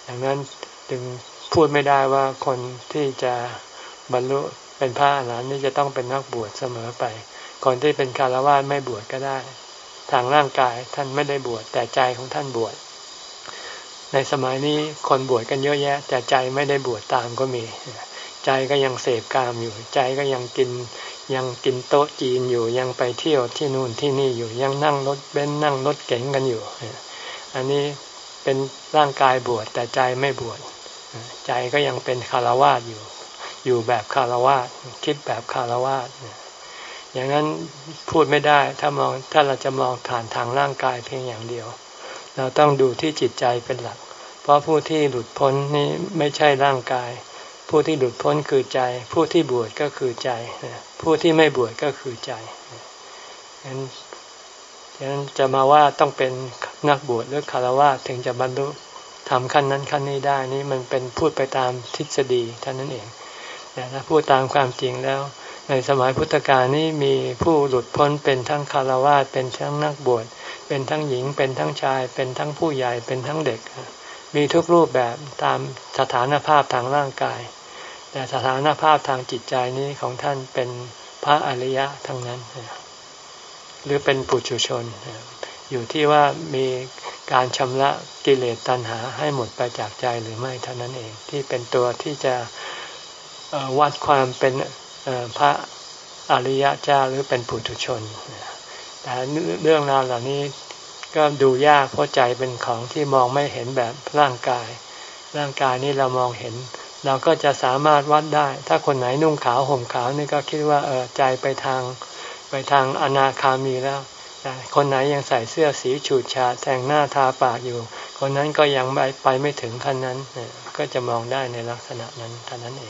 ดังนั้นจึงพูดไม่ได้ว่าคนที่จะบรรลุเป็นพระอรหันต์นี่จะต้องเป็นนักบวชเสมอไปคนที่เป็นฆราวาสไม่บวชก็ได้ทางร่างกายท่านไม่ได้บวชแต่ใจของท่านบวชในสมัยนี้คนบวชกันเยอะแยะแต่ใจไม่ได้บวชตามก็มีใจก็ยังเสพกามอยู่ใจก็ยังกินยังกินโต๊ะจีนอยู่ยังไปเที่ยวที่นู่นที่นี่อยู่ยังนั่งรถเบนซ์นั่งรถเก๋งกันอยู่อันนี้เป็นร่างกายบวชแต่ใจไม่บวชใจก็ยังเป็นฆราวาสอยู่อยู่แบบฆราวาสคิดแบบฆราวาสอย่างนั้นพูดไม่ได้ถ้ามองถ้าเราจะมองผ่านทางร่างกายเพียงอย่างเดียวเราต้องดูที่จิตใจเป็นหลักเพราะผู้ที่หลุดพ้นนี่ไม่ใช่ร่างกายผู้ที่หลุดพ้นคือใจผู้ที่บวชก็คือใจผู้ที่ไม่บวชก็คือใจฉะนั้นฉะนั้นจะมาว่าต้องเป็นนักบวชหรือฆราวาสถึงจะบรรลุทำขั้นนั้นขั้นนี้ได้นี่มันเป็นพูดไปตามทฤษฎีเท่านั้นเองแต่ถ้าพูดตามความจริงแล้วในสมัยพุทธกาลนี้มีผู้หลุดพ้นเป็นทั้งฆราวาสเป็นทั้งนักบวชเป็นทั้งหญิงเป็นทั้งชายเป็นทั้งผู้ใหญ่เป็นทั้งเด็กมีทุกรูปแบบตามสถานภาพทางร่างกายแต่สถานภาพทางจิตใจนี้ของท่านเป็นพระอริยะทั้งนั้นหรือเป็นปุถุชนอยู่ที่ว่ามีการชำระกิเลสตัณหาให้หมดไปจากใจหรือไม่เท่านั้นเองที่เป็นตัวที่จะวัดความเป็นพระอริยะเจ้าหรือเป็นปุถุชนแต่เรื่องราวเหล่านี้ก็ดูยากเพราะใจเป็นของที่มองไม่เห็นแบบร่างกายร่างกายนี้เรามองเห็นเราก็จะสามารถวัดได้ถ้าคนไหนนุ่งขาวห่มขาวนี่ก็คิดว่าเออใจไปทางไปทางอนาคามีแล้วแต่คนไหนยังใส่เสื้อสีฉูดฉาดแต่งหน้าทาปากอยู่คนนั้นก็ยังไปไปไม่ถึงขั้นนั้นก็จะมองได้ในลักษณะนั้นเท่านั้นเอง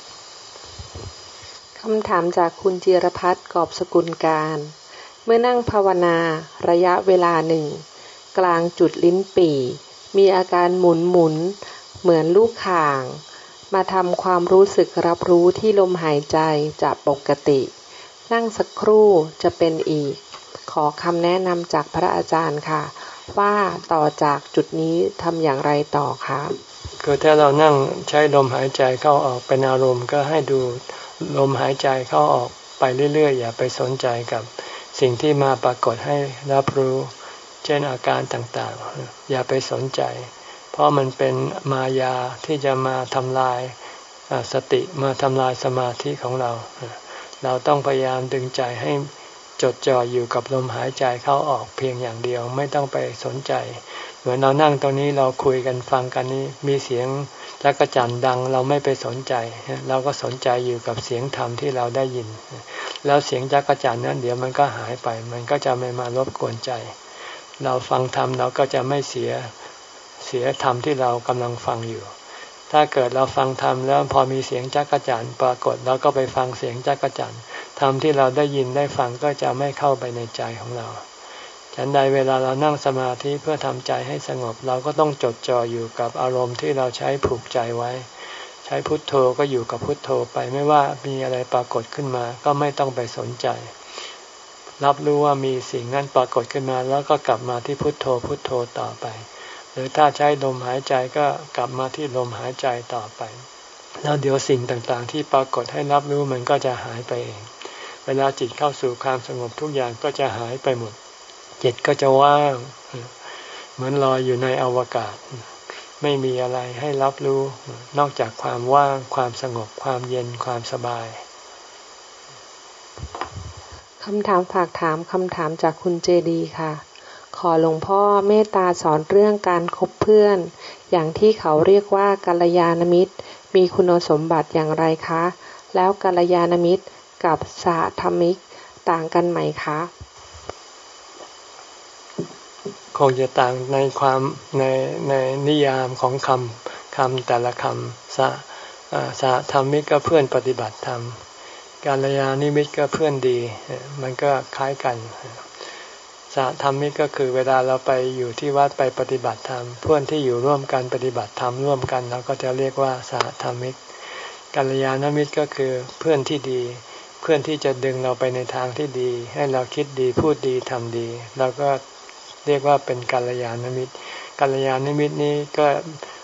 คำถามจากคุณจิรพัฒน์กอบสกุลการเมื่อนั่งภาวนาระยะเวลาหนึ่งกลางจุดลิ้นปี่มีอาการหมุนหมุนเหมือนลูกข่างมาทำความรู้สึกรับรู้ที่ลมหายใจจากปกตินั่งสักครู่จะเป็นอีกขอคำแนะนำจากพระอาจารย์ค่ะว่าต่อจากจุดนี้ทำอย่างไรต่อคะคือถ้าเรานั่งใช้ลมหายใจเข้าออกเป็นอารมณ์ก็ให้ดูลมหายใจเข้าออกไปเรื่อยๆอย่าไปสนใจกับสิ่งที่มาปรากฏให้รับรู้เช่นอาการต่างๆอย่าไปสนใจเพราะมันเป็นมายาที่จะมาทำลายสติมาทำลายสมาธิของเราเราต้องพยายามดึงใจให้จดจ่ออยู่กับลมหายใจเข้าออกเพียงอย่างเดียวไม่ต้องไปสนใจเหมือนเรานั่งตรงนี้เราคุยกันฟังกันนี้มีเสียงจักจั่นดังเราไม่ไปสนใจเราก็สนใจอยู่กับเสียงธรรมที่เราได้ยินแล้วเสียงจักจั่นนั้นเดี๋ยวมันก็หายไปมันก็จะไม่มารบกวนใจเราฟังธรรมเราก็จะไม่เสียเสียธรรมที่เรากำลังฟังอยู่ถ้าเกิดเราฟังธรรมแล้วพอมีเสียงจักจั่นปรากฏเราก็ไปฟังเสียงจักจั่นธรรมที่เราได้ยินได้ฟังก็จะไม่เข้าไปในใจของเราฉันใดเวลาเรานั่งสมาธิเพื่อทำใจให้สงบเราก็ต้องจดจ่ออยู่กับอารมณ์ที่เราใช้ผูกใจไว้ใช้พุทโธก็อยู่กับพุทโธไปไม่ว่ามีอะไรปรากฏขึ้นมาก็ไม่ต้องไปสนใจรับรู้ว่ามีสิ่งนั้นปรากฏขึ้นมาแล้วก็กลับมาที่พุทโธพุทโธต่อไปหรือถ้าใช้ลมหายใจก็กลับมาที่ลมหายใจต่อไปแล้วเดี๋ยวสิ่งต่างๆที่ปรากฏให้รับรู้มันก็จะหายไปเองเวลาจิตเข้าสู่ความสงบทุกอย่างก็จะหายไปหมดจิตก็จะว่างเหมือนลอยอยู่ในอวกาศไม่มีอะไรให้รับรู้นอกจากความว่างความสงบความเย็นความสบายคำถามฝากถามคำถามจากคุณเจดีค่ะขอหลวงพ่อเมตตาสอนเรื่องการคบเพื่อนอย่างที่เขาเรียกว่ากัลยาณมิตรมีคุณสมบัติอย่างไรคะแล้วกัลยาณมิตรกับสหธรรมิกต่างกันไหมคะคงจะต่างในความในในนิยามของคำคำแต่ละคำสะสหธรรมิกก็เพื่อนปฏิบัติธรรมกัลยาณมิตรก็เพื่อนดีมันก็คล้ายกันสหธรรมิกก็คือเวลาเราไปอยู่ที่วัดไปปฏิบัติธรรมเพื่อนที่อยู่ร่วมกันปฏิบัติธรรมร่วมกันเราก็จะเรียกว่าสหธรรมิกกัลยาณมิตรก็คือเพื่อนที่ดีเพื่อนที่จะดึงเราไปในทางที่ดีให้เราคิดดีพูดดีทำดีเราก็เรียกว่าเป็นกัลยาณมิตรกัลยาณมิตรนี้ก็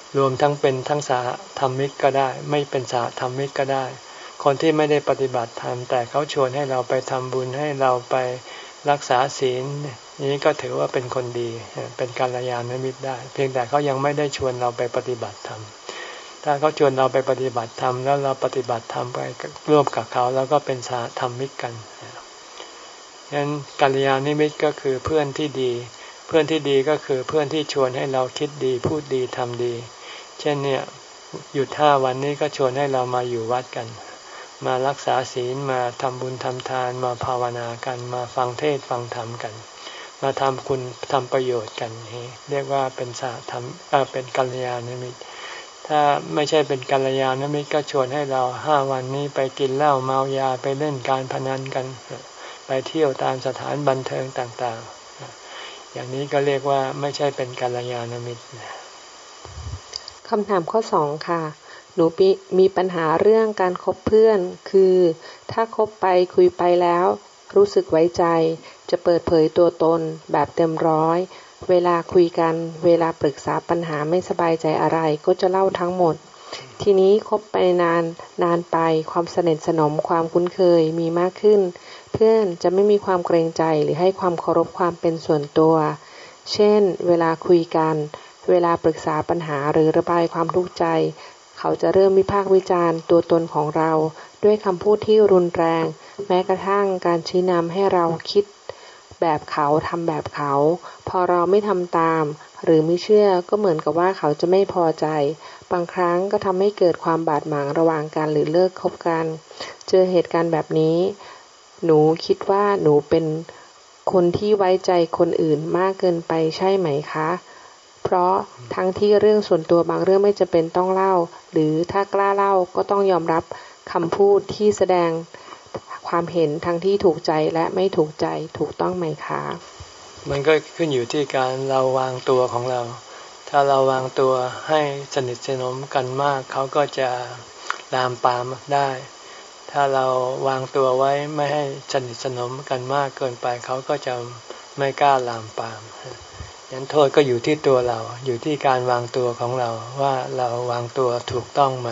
รวมทั้งเป็นทั้งสหธรรมิกก็ได้ไม่เป็นสหธรรมิกก็ได้คนที่ไม่ได้ปฏิบัติธรรมแต่เขาชวนให้เราไปทำบุญให้เราไปรักษาศีลนี้ก็ถือว่าเป็นคนดีเป็นกัลยาณมิตรได้เพียงแต่เขายังไม่ได้ชวนเราไปปฏิบัติธรรมถ้าเขาชวนเราไปปฏิบัติธรรมแล้วเราปฏิบัติธรรมไปร่วมกับเขาแล้วก็เป็นสหธรรมิกกันฉะนั้นกัลยาณมิตรก็คือเพื่อนที่ดีเพื่อนที่ดีก็คือเพื่อนที่ชวนให้เราคิดดีพูดดีทำดีเช่นเนี่ยหยุดห้าวันนี้ก็ชวนให้เรามาอยู่วัดกันมารักษาศีลมาทำบุญทำทานมาภาวนากันมาฟังเทศน์ฟังธรรมกันมาทำคุณทำประโยชน์กันนี่เรียกว่าเป็นสหธรรมเอ่อเป็นกัลยาณมิตรถ้าไม่ใช่เป็นกัลยาณมิตรก็ชวนให้เราห้าวันนี้ไปกินเหล้าเมายาไปเล่นการพนันกันไปเที่ยวตามสถานบันเทิงต่างๆอย่างนี้ก็เรียกว่าไม่ใช่เป็นกัลยาณมิตรคำถามข้อสองค่ะหนูมีปัญหาเรื่องการคบเพื่อนคือถ้าคบไปคุยไปแล้วรู้สึกไว้ใจจะเปิดเผยตัวตนแบบเต็มร้อยเวลาคุยกันเวลาปรึกษาปัญหาไม่สบายใจอะไรก็จะเล่าทั้งหมดทีนี้คบไปนานนานไปความสนิทสนมความคุ้นเคยมีมากขึ้นเพื่อนจะไม่มีความเกรงใจหรือให้ความเคารพความเป็นส่วนตัวเช่นเวลาคุยกันเวลาปรึกษาปัญหาหรือระบายความทุกข์ใจเขาจะเริ่มวิพากษ์วิจารณ์ตัวตนของเราด้วยคำพูดที่รุนแรงแม้กระทั่งการชี้นำให้เราคิดแบบเขาทำแบบเขาพอเราไม่ทำตามหรือไม่เชื่อก็เหมือนกับว่าเขาจะไม่พอใจบางครั้งก็ทำให้เกิดความบาดหมางระหว่างกันหรือเลิกคบกันเจอเหตุการณ์แบบนี้หนูคิดว่าหนูเป็นคนที่ไว้ใจคนอื่นมากเกินไปใช่ไหมคะเพราะทั้งที่เรื่องส่วนตัวบางเรื่องไม่จำเป็นต้องเล่าหรือถ้ากล้าเล่าก็ต้องยอมรับคำพูดที่แสดงความเห็นทั้งที่ถูกใจและไม่ถูกใจถูกต้องไหมคะมันก็ขึ้นอยู่ที่การเราวางตัวของเราถ้าเราวางตัวให้สนิทสนมกันมากเขาก็จะลามปามได้ถ้าเราวางตัวไว้ไม่ให้สนิทสนมกันมากเกินไปเขาก็จะไม่กล้าลามปามงั้นโทษก็อยู่ที่ตัวเราอยู่ที่การวางตัวของเราว่าเราวางตัวถูกต้องไหม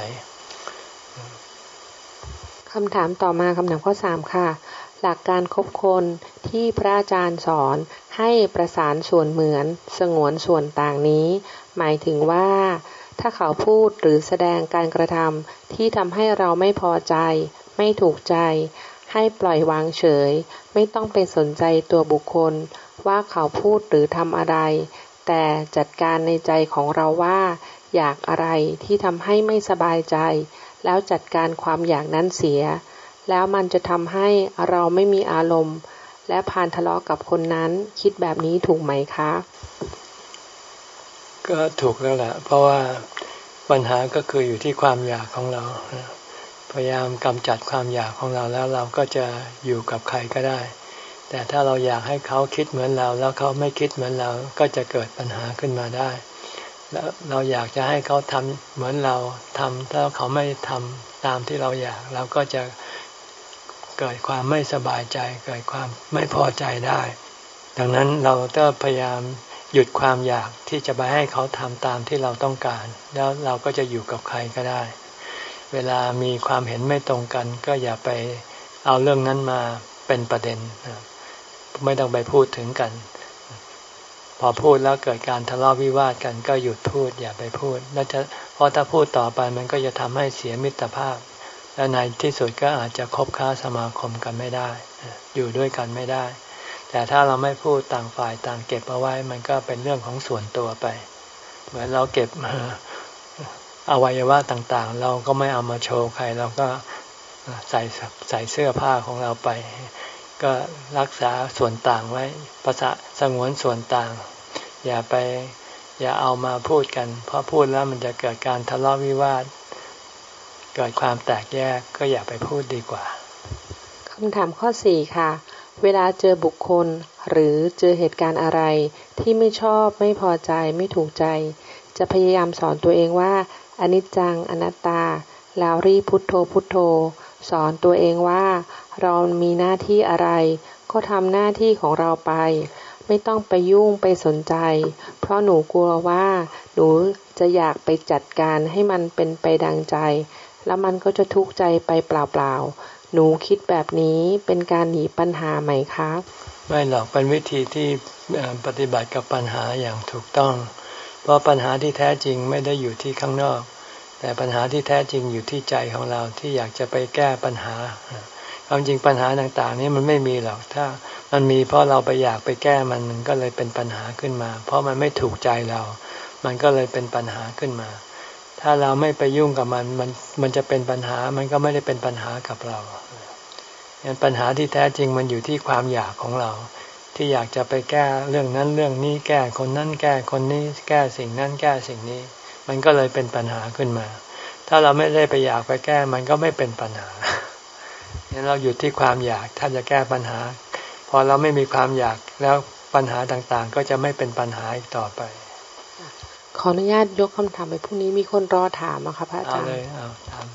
คำถามต่อมาคำถามข้อสามค่ะหลักการคบคนที่พระอาจารย์สอนให้ประสานส่วนเหมือนสงวนส่วนต่างนี้หมายถึงว่าถ้าเขาพูดหรือแสดงการกระทำที่ทำให้เราไม่พอใจไม่ถูกใจให้ปล่อยวางเฉยไม่ต้องไปสนใจตัวบุคคลว่าเขาพูดหรือทำอะไรแต่จัดการในใจของเราว่าอยากอะไรที่ทำให้ไม่สบายใจแล้วจัดการความอยากนั้นเสียแล้วมันจะทำให้เราไม่มีอารมณ์และพานทะเลาะกับคนนั้นคิดแบบนี้ถูกไหมคะก็ถูกแล้วแหละเพราะว่าปัญหาก็คืออยู่ที่ความอยากของเราพยายามกำจัดความอยากของเราแล้วเราก็จะอยู่กับใครก็ได้แต่ถ้าเราอยากให้เขาคิดเหมือนเราแล้วเขาไม่คิดเหมือนเราก็จะเกิดปัญหาขึ้นมาได้แล้วเราอยากจะให้เขาทำเหมือนเราทำถ้าเขาไม่ทำตามที่เราอยากเราก็จะเกิดความไม่สบายใจเกิดความไม่พอใจได้ดังนั้นเราต้องพยายามหยุดความอยากที่จะไปให้เขาทำตามที่เราต้องการแล้วเราก็จะอยู่กับใครก็ได้เวลามีความเห็นไม่ตรงกันก็อย่าไปเอาเรื่องนั้นมาเป็นประเด็นไม่ต้องไปพูดถึงกันพอพูดแล้วเกิดการทะเลาะวิวาทกันก็หยุดพูดอย่าไปพูดแล้วจะเพราะถ้าพูดต่อไปมันก็จะทำให้เสียมิตรภาพและในที่สุดก็อาจจะคบค้าสมาคมกันไม่ได้อยู่ด้วยกันไม่ได้แต่ถ้าเราไม่พูดต่างฝ่ายต่างเก็บเอาไว้มันก็เป็นเรื่องของส่วนตัวไปเหมือนเราเก็บอวัยวะต่างๆเราก็ไม่เอามาโชว์ใครเราก็ใส่ใส่เสื้อผ้าของเราไปก็รักษาส่วนต่างไว้ประสะสงวนส่วนต่างอย่าไปอย่าเอามาพูดกันเพราะพูดแล้วมันจะเกิดการทะเลาะวิวาทเกิดความแตกแยกก็อย่าไปพูดดีกว่าคำถามข้อสี่ค่ะเวลาเจอบุคคลหรือเจอเหตุการณ์อะไรที่ไม่ชอบไม่พอใจไม่ถูกใจจะพยายามสอนตัวเองว่าอนิจจังอนัตตาแล้วรีบพุทโธพุทโธสอนตัวเองว่าเรามีหน้าที่อะไรก็ทำหน้าที่ของเราไปไม่ต้องไปยุ่งไปสนใจเพราะหนูกลัวว่าหนูจะอยากไปจัดการให้มันเป็นไปดังใจแล้วมันก็จะทุกข์ใจไปเปล่าๆหนูคิดแบบนี้เป็นการหนีปัญหาไหมครับไม่หรอกเป็นวิธีที่ปฏิบัติกับปัญหาอย่างถูกต้องเพราะปัญหาที่แท้จริงไม่ได้อยู่ที่ข้างนอกแต่ปัญหาที่แท้จริงอยู่ที่ใจของเราที่อยากจะไปแก้ปัญหาความจริงปัญหาต่างๆนี้มันไม่มีหรอกถ้ามันมีเพราะเราไปอยากไปแก้มันมันก็เลยเป็นปัญหาขึ้นมาเพราะมันไม่ถูกใจเรามันก็เลยเป็นปัญหาขึ้นมาถ้าเราไม่ไปยุ่งกับมันมันมันจะเป็นปัญหามันก็ไม่ได้เป็นปัญหากับเรางั้นปัญหาที่แท้จริงมันอยู่ที่ความอยากของเราที่อยากจะไปแก้เรื่องนั้นเรื่องนี้แก้คนนั้นแก้คนนี้แก้สิ่งนั้นแก้สิ่งนี้มันก็เลยเป็นปัญหาขึ้นมาถ้าเราไม่ได้ไปอยากไปแก้มันก็ไม่เป็นปัญหางั้นเราอยู่ที่ความอยากถ้าจะแก้ปัญหาพอเราไม่มีความอยากแล้วปัญหาต่างๆก็จะไม่เป็นปัญหาอีกต่อไปขออนุญาตยกคำถามไปพรุ่งนี้มีคนรอถามอะค่ะพระอาจารย์เอาเลยเอาถาม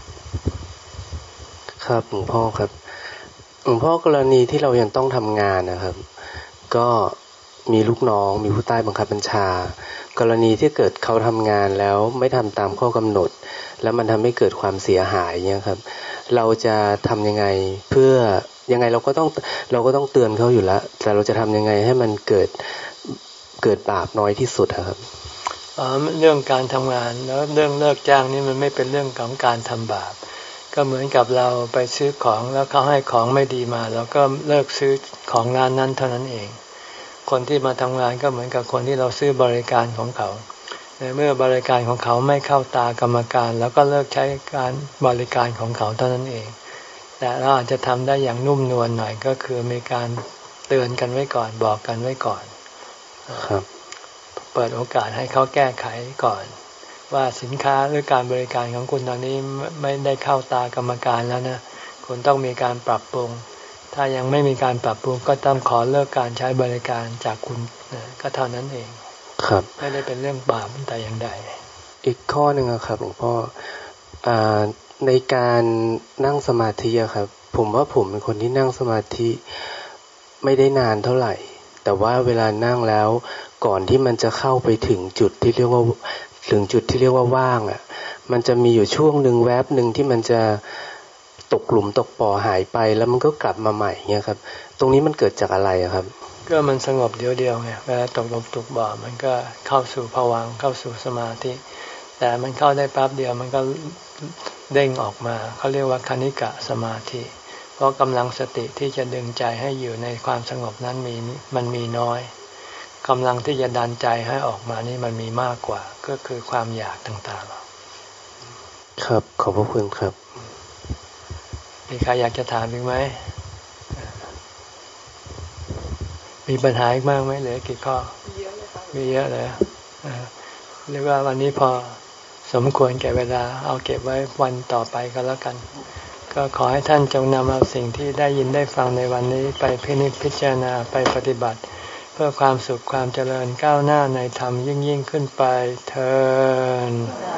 ครับหลวงพ่อครับหลวงพ่อกรณีที่เรายังต้องทำงานนะครับก็มีลูกน้องมีผู้ใต้บังคับบัญชากรณีที่เกิดเขาทำงานแล้วไม่ทำตามข้อกำหนดแล้วมันทำให้เกิดความเสียหายเนี่ยครับเราจะทำยังไงเพื่อยังไงเราก็ต้องเราก็ต้องเตือนเขาอยู่แล้วแต่เราจะทำยังไงให้มันเกิดเกิดบาปน้อยที่สุดครับอ๋อเรื่องการทำงานแล้วเรื่องเลิกจ้างนี่มันไม่เป็นเรื่องของการทำบาปก็เหมือนกับเราไปซื้อของแล้วเขาให้ของไม่ดีมาแล้วก็เลิกซื้อของร้านนั้นเท่านั้นเองคนที่มาทำงานก็เหมือนกับคนที่เราซื้อบริการของเขาในเมื่อบริการของเขาไม่เข้าตากรรมการแล้วก็เลิกใช้การบริการของเขาเท่านั้นเองแต่เราอาจจะทำได้อย่างนุ่มนวลหน่อยก็คือมีการเตือนกันไว้ก่อนบอกกันไว้ก่อนครับเปิดโอกาสให้เขาแก้ไขก่อนว่าสินค้าหรือการบริการของคุณตอนนี้ไม่ได้เข้าตากรรมการแล้วนะคุณต้องมีการปรับปรุงถ้ายังไม่มีการปรับปรุงก็ต้องขอเลิกการใช้บริการจากคุณก็เท่านั้นเองครับไม่ได้เป็นเรื่องบาปแต่อย่างใดอีกข้อหนึ่งครับหลวงพ่อในการนั่งสมาธิครับผมว่าผมเป็นคนที่นั่งสมาธิไม่ได้นานเท่าไหร่แต่ว่าเวลานั่งแล้วก่อนที่มันจะเข้าไปถึงจุดที่เรียกว่าถึงจุดที่เรียกว่าว่างอ่ะมันจะมีอยู่ช่วงหนึ่งแวบหนึ่งที่มันจะตกหลุมตกป่อหายไปแล้วมันก็กลับมาใหม่เงี้ยครับตรงนี้มันเกิดจากอะไรครับก็มันสงบเดียวเดียวไงเวลาตกหลุมตกบ่อมันก็เข้าสู่ภวังค์เข้าสู่สมาธิแต่มันเข้าได้แป๊บเดียวมันก็เด้งออกมาเขาเรียกว่าคณิกะสมาธิเพราะกำลังสติที่จะดึงใจให้อยู่ในความสงบนั้นมีมันมีน้อยกำลังที่จะดันใจให้ออกมานี่มันมีมากกว่าก็คือความอยากต่างๆครับขอบพระคุณครับมีใครอยากจะถามอีกไหมมีปัญหาอีกมากไหมเหลือกี่ข้อมีเยอะเลยเรียกว่าวันนี้พอสมควรแก่เวลาเอาเก็บไว้วันต่อไปก็แล้วกันก็ขอให้ท่านจงนำเอาสิ่งที่ได้ยินได้ฟังในวันนี้ไปพินิจพิจารณาไปปฏิบัติเพื่อความสุขความเจริญก้าวหน้าในธรรมยิ่งยิ่งขึ้นไปเทอญ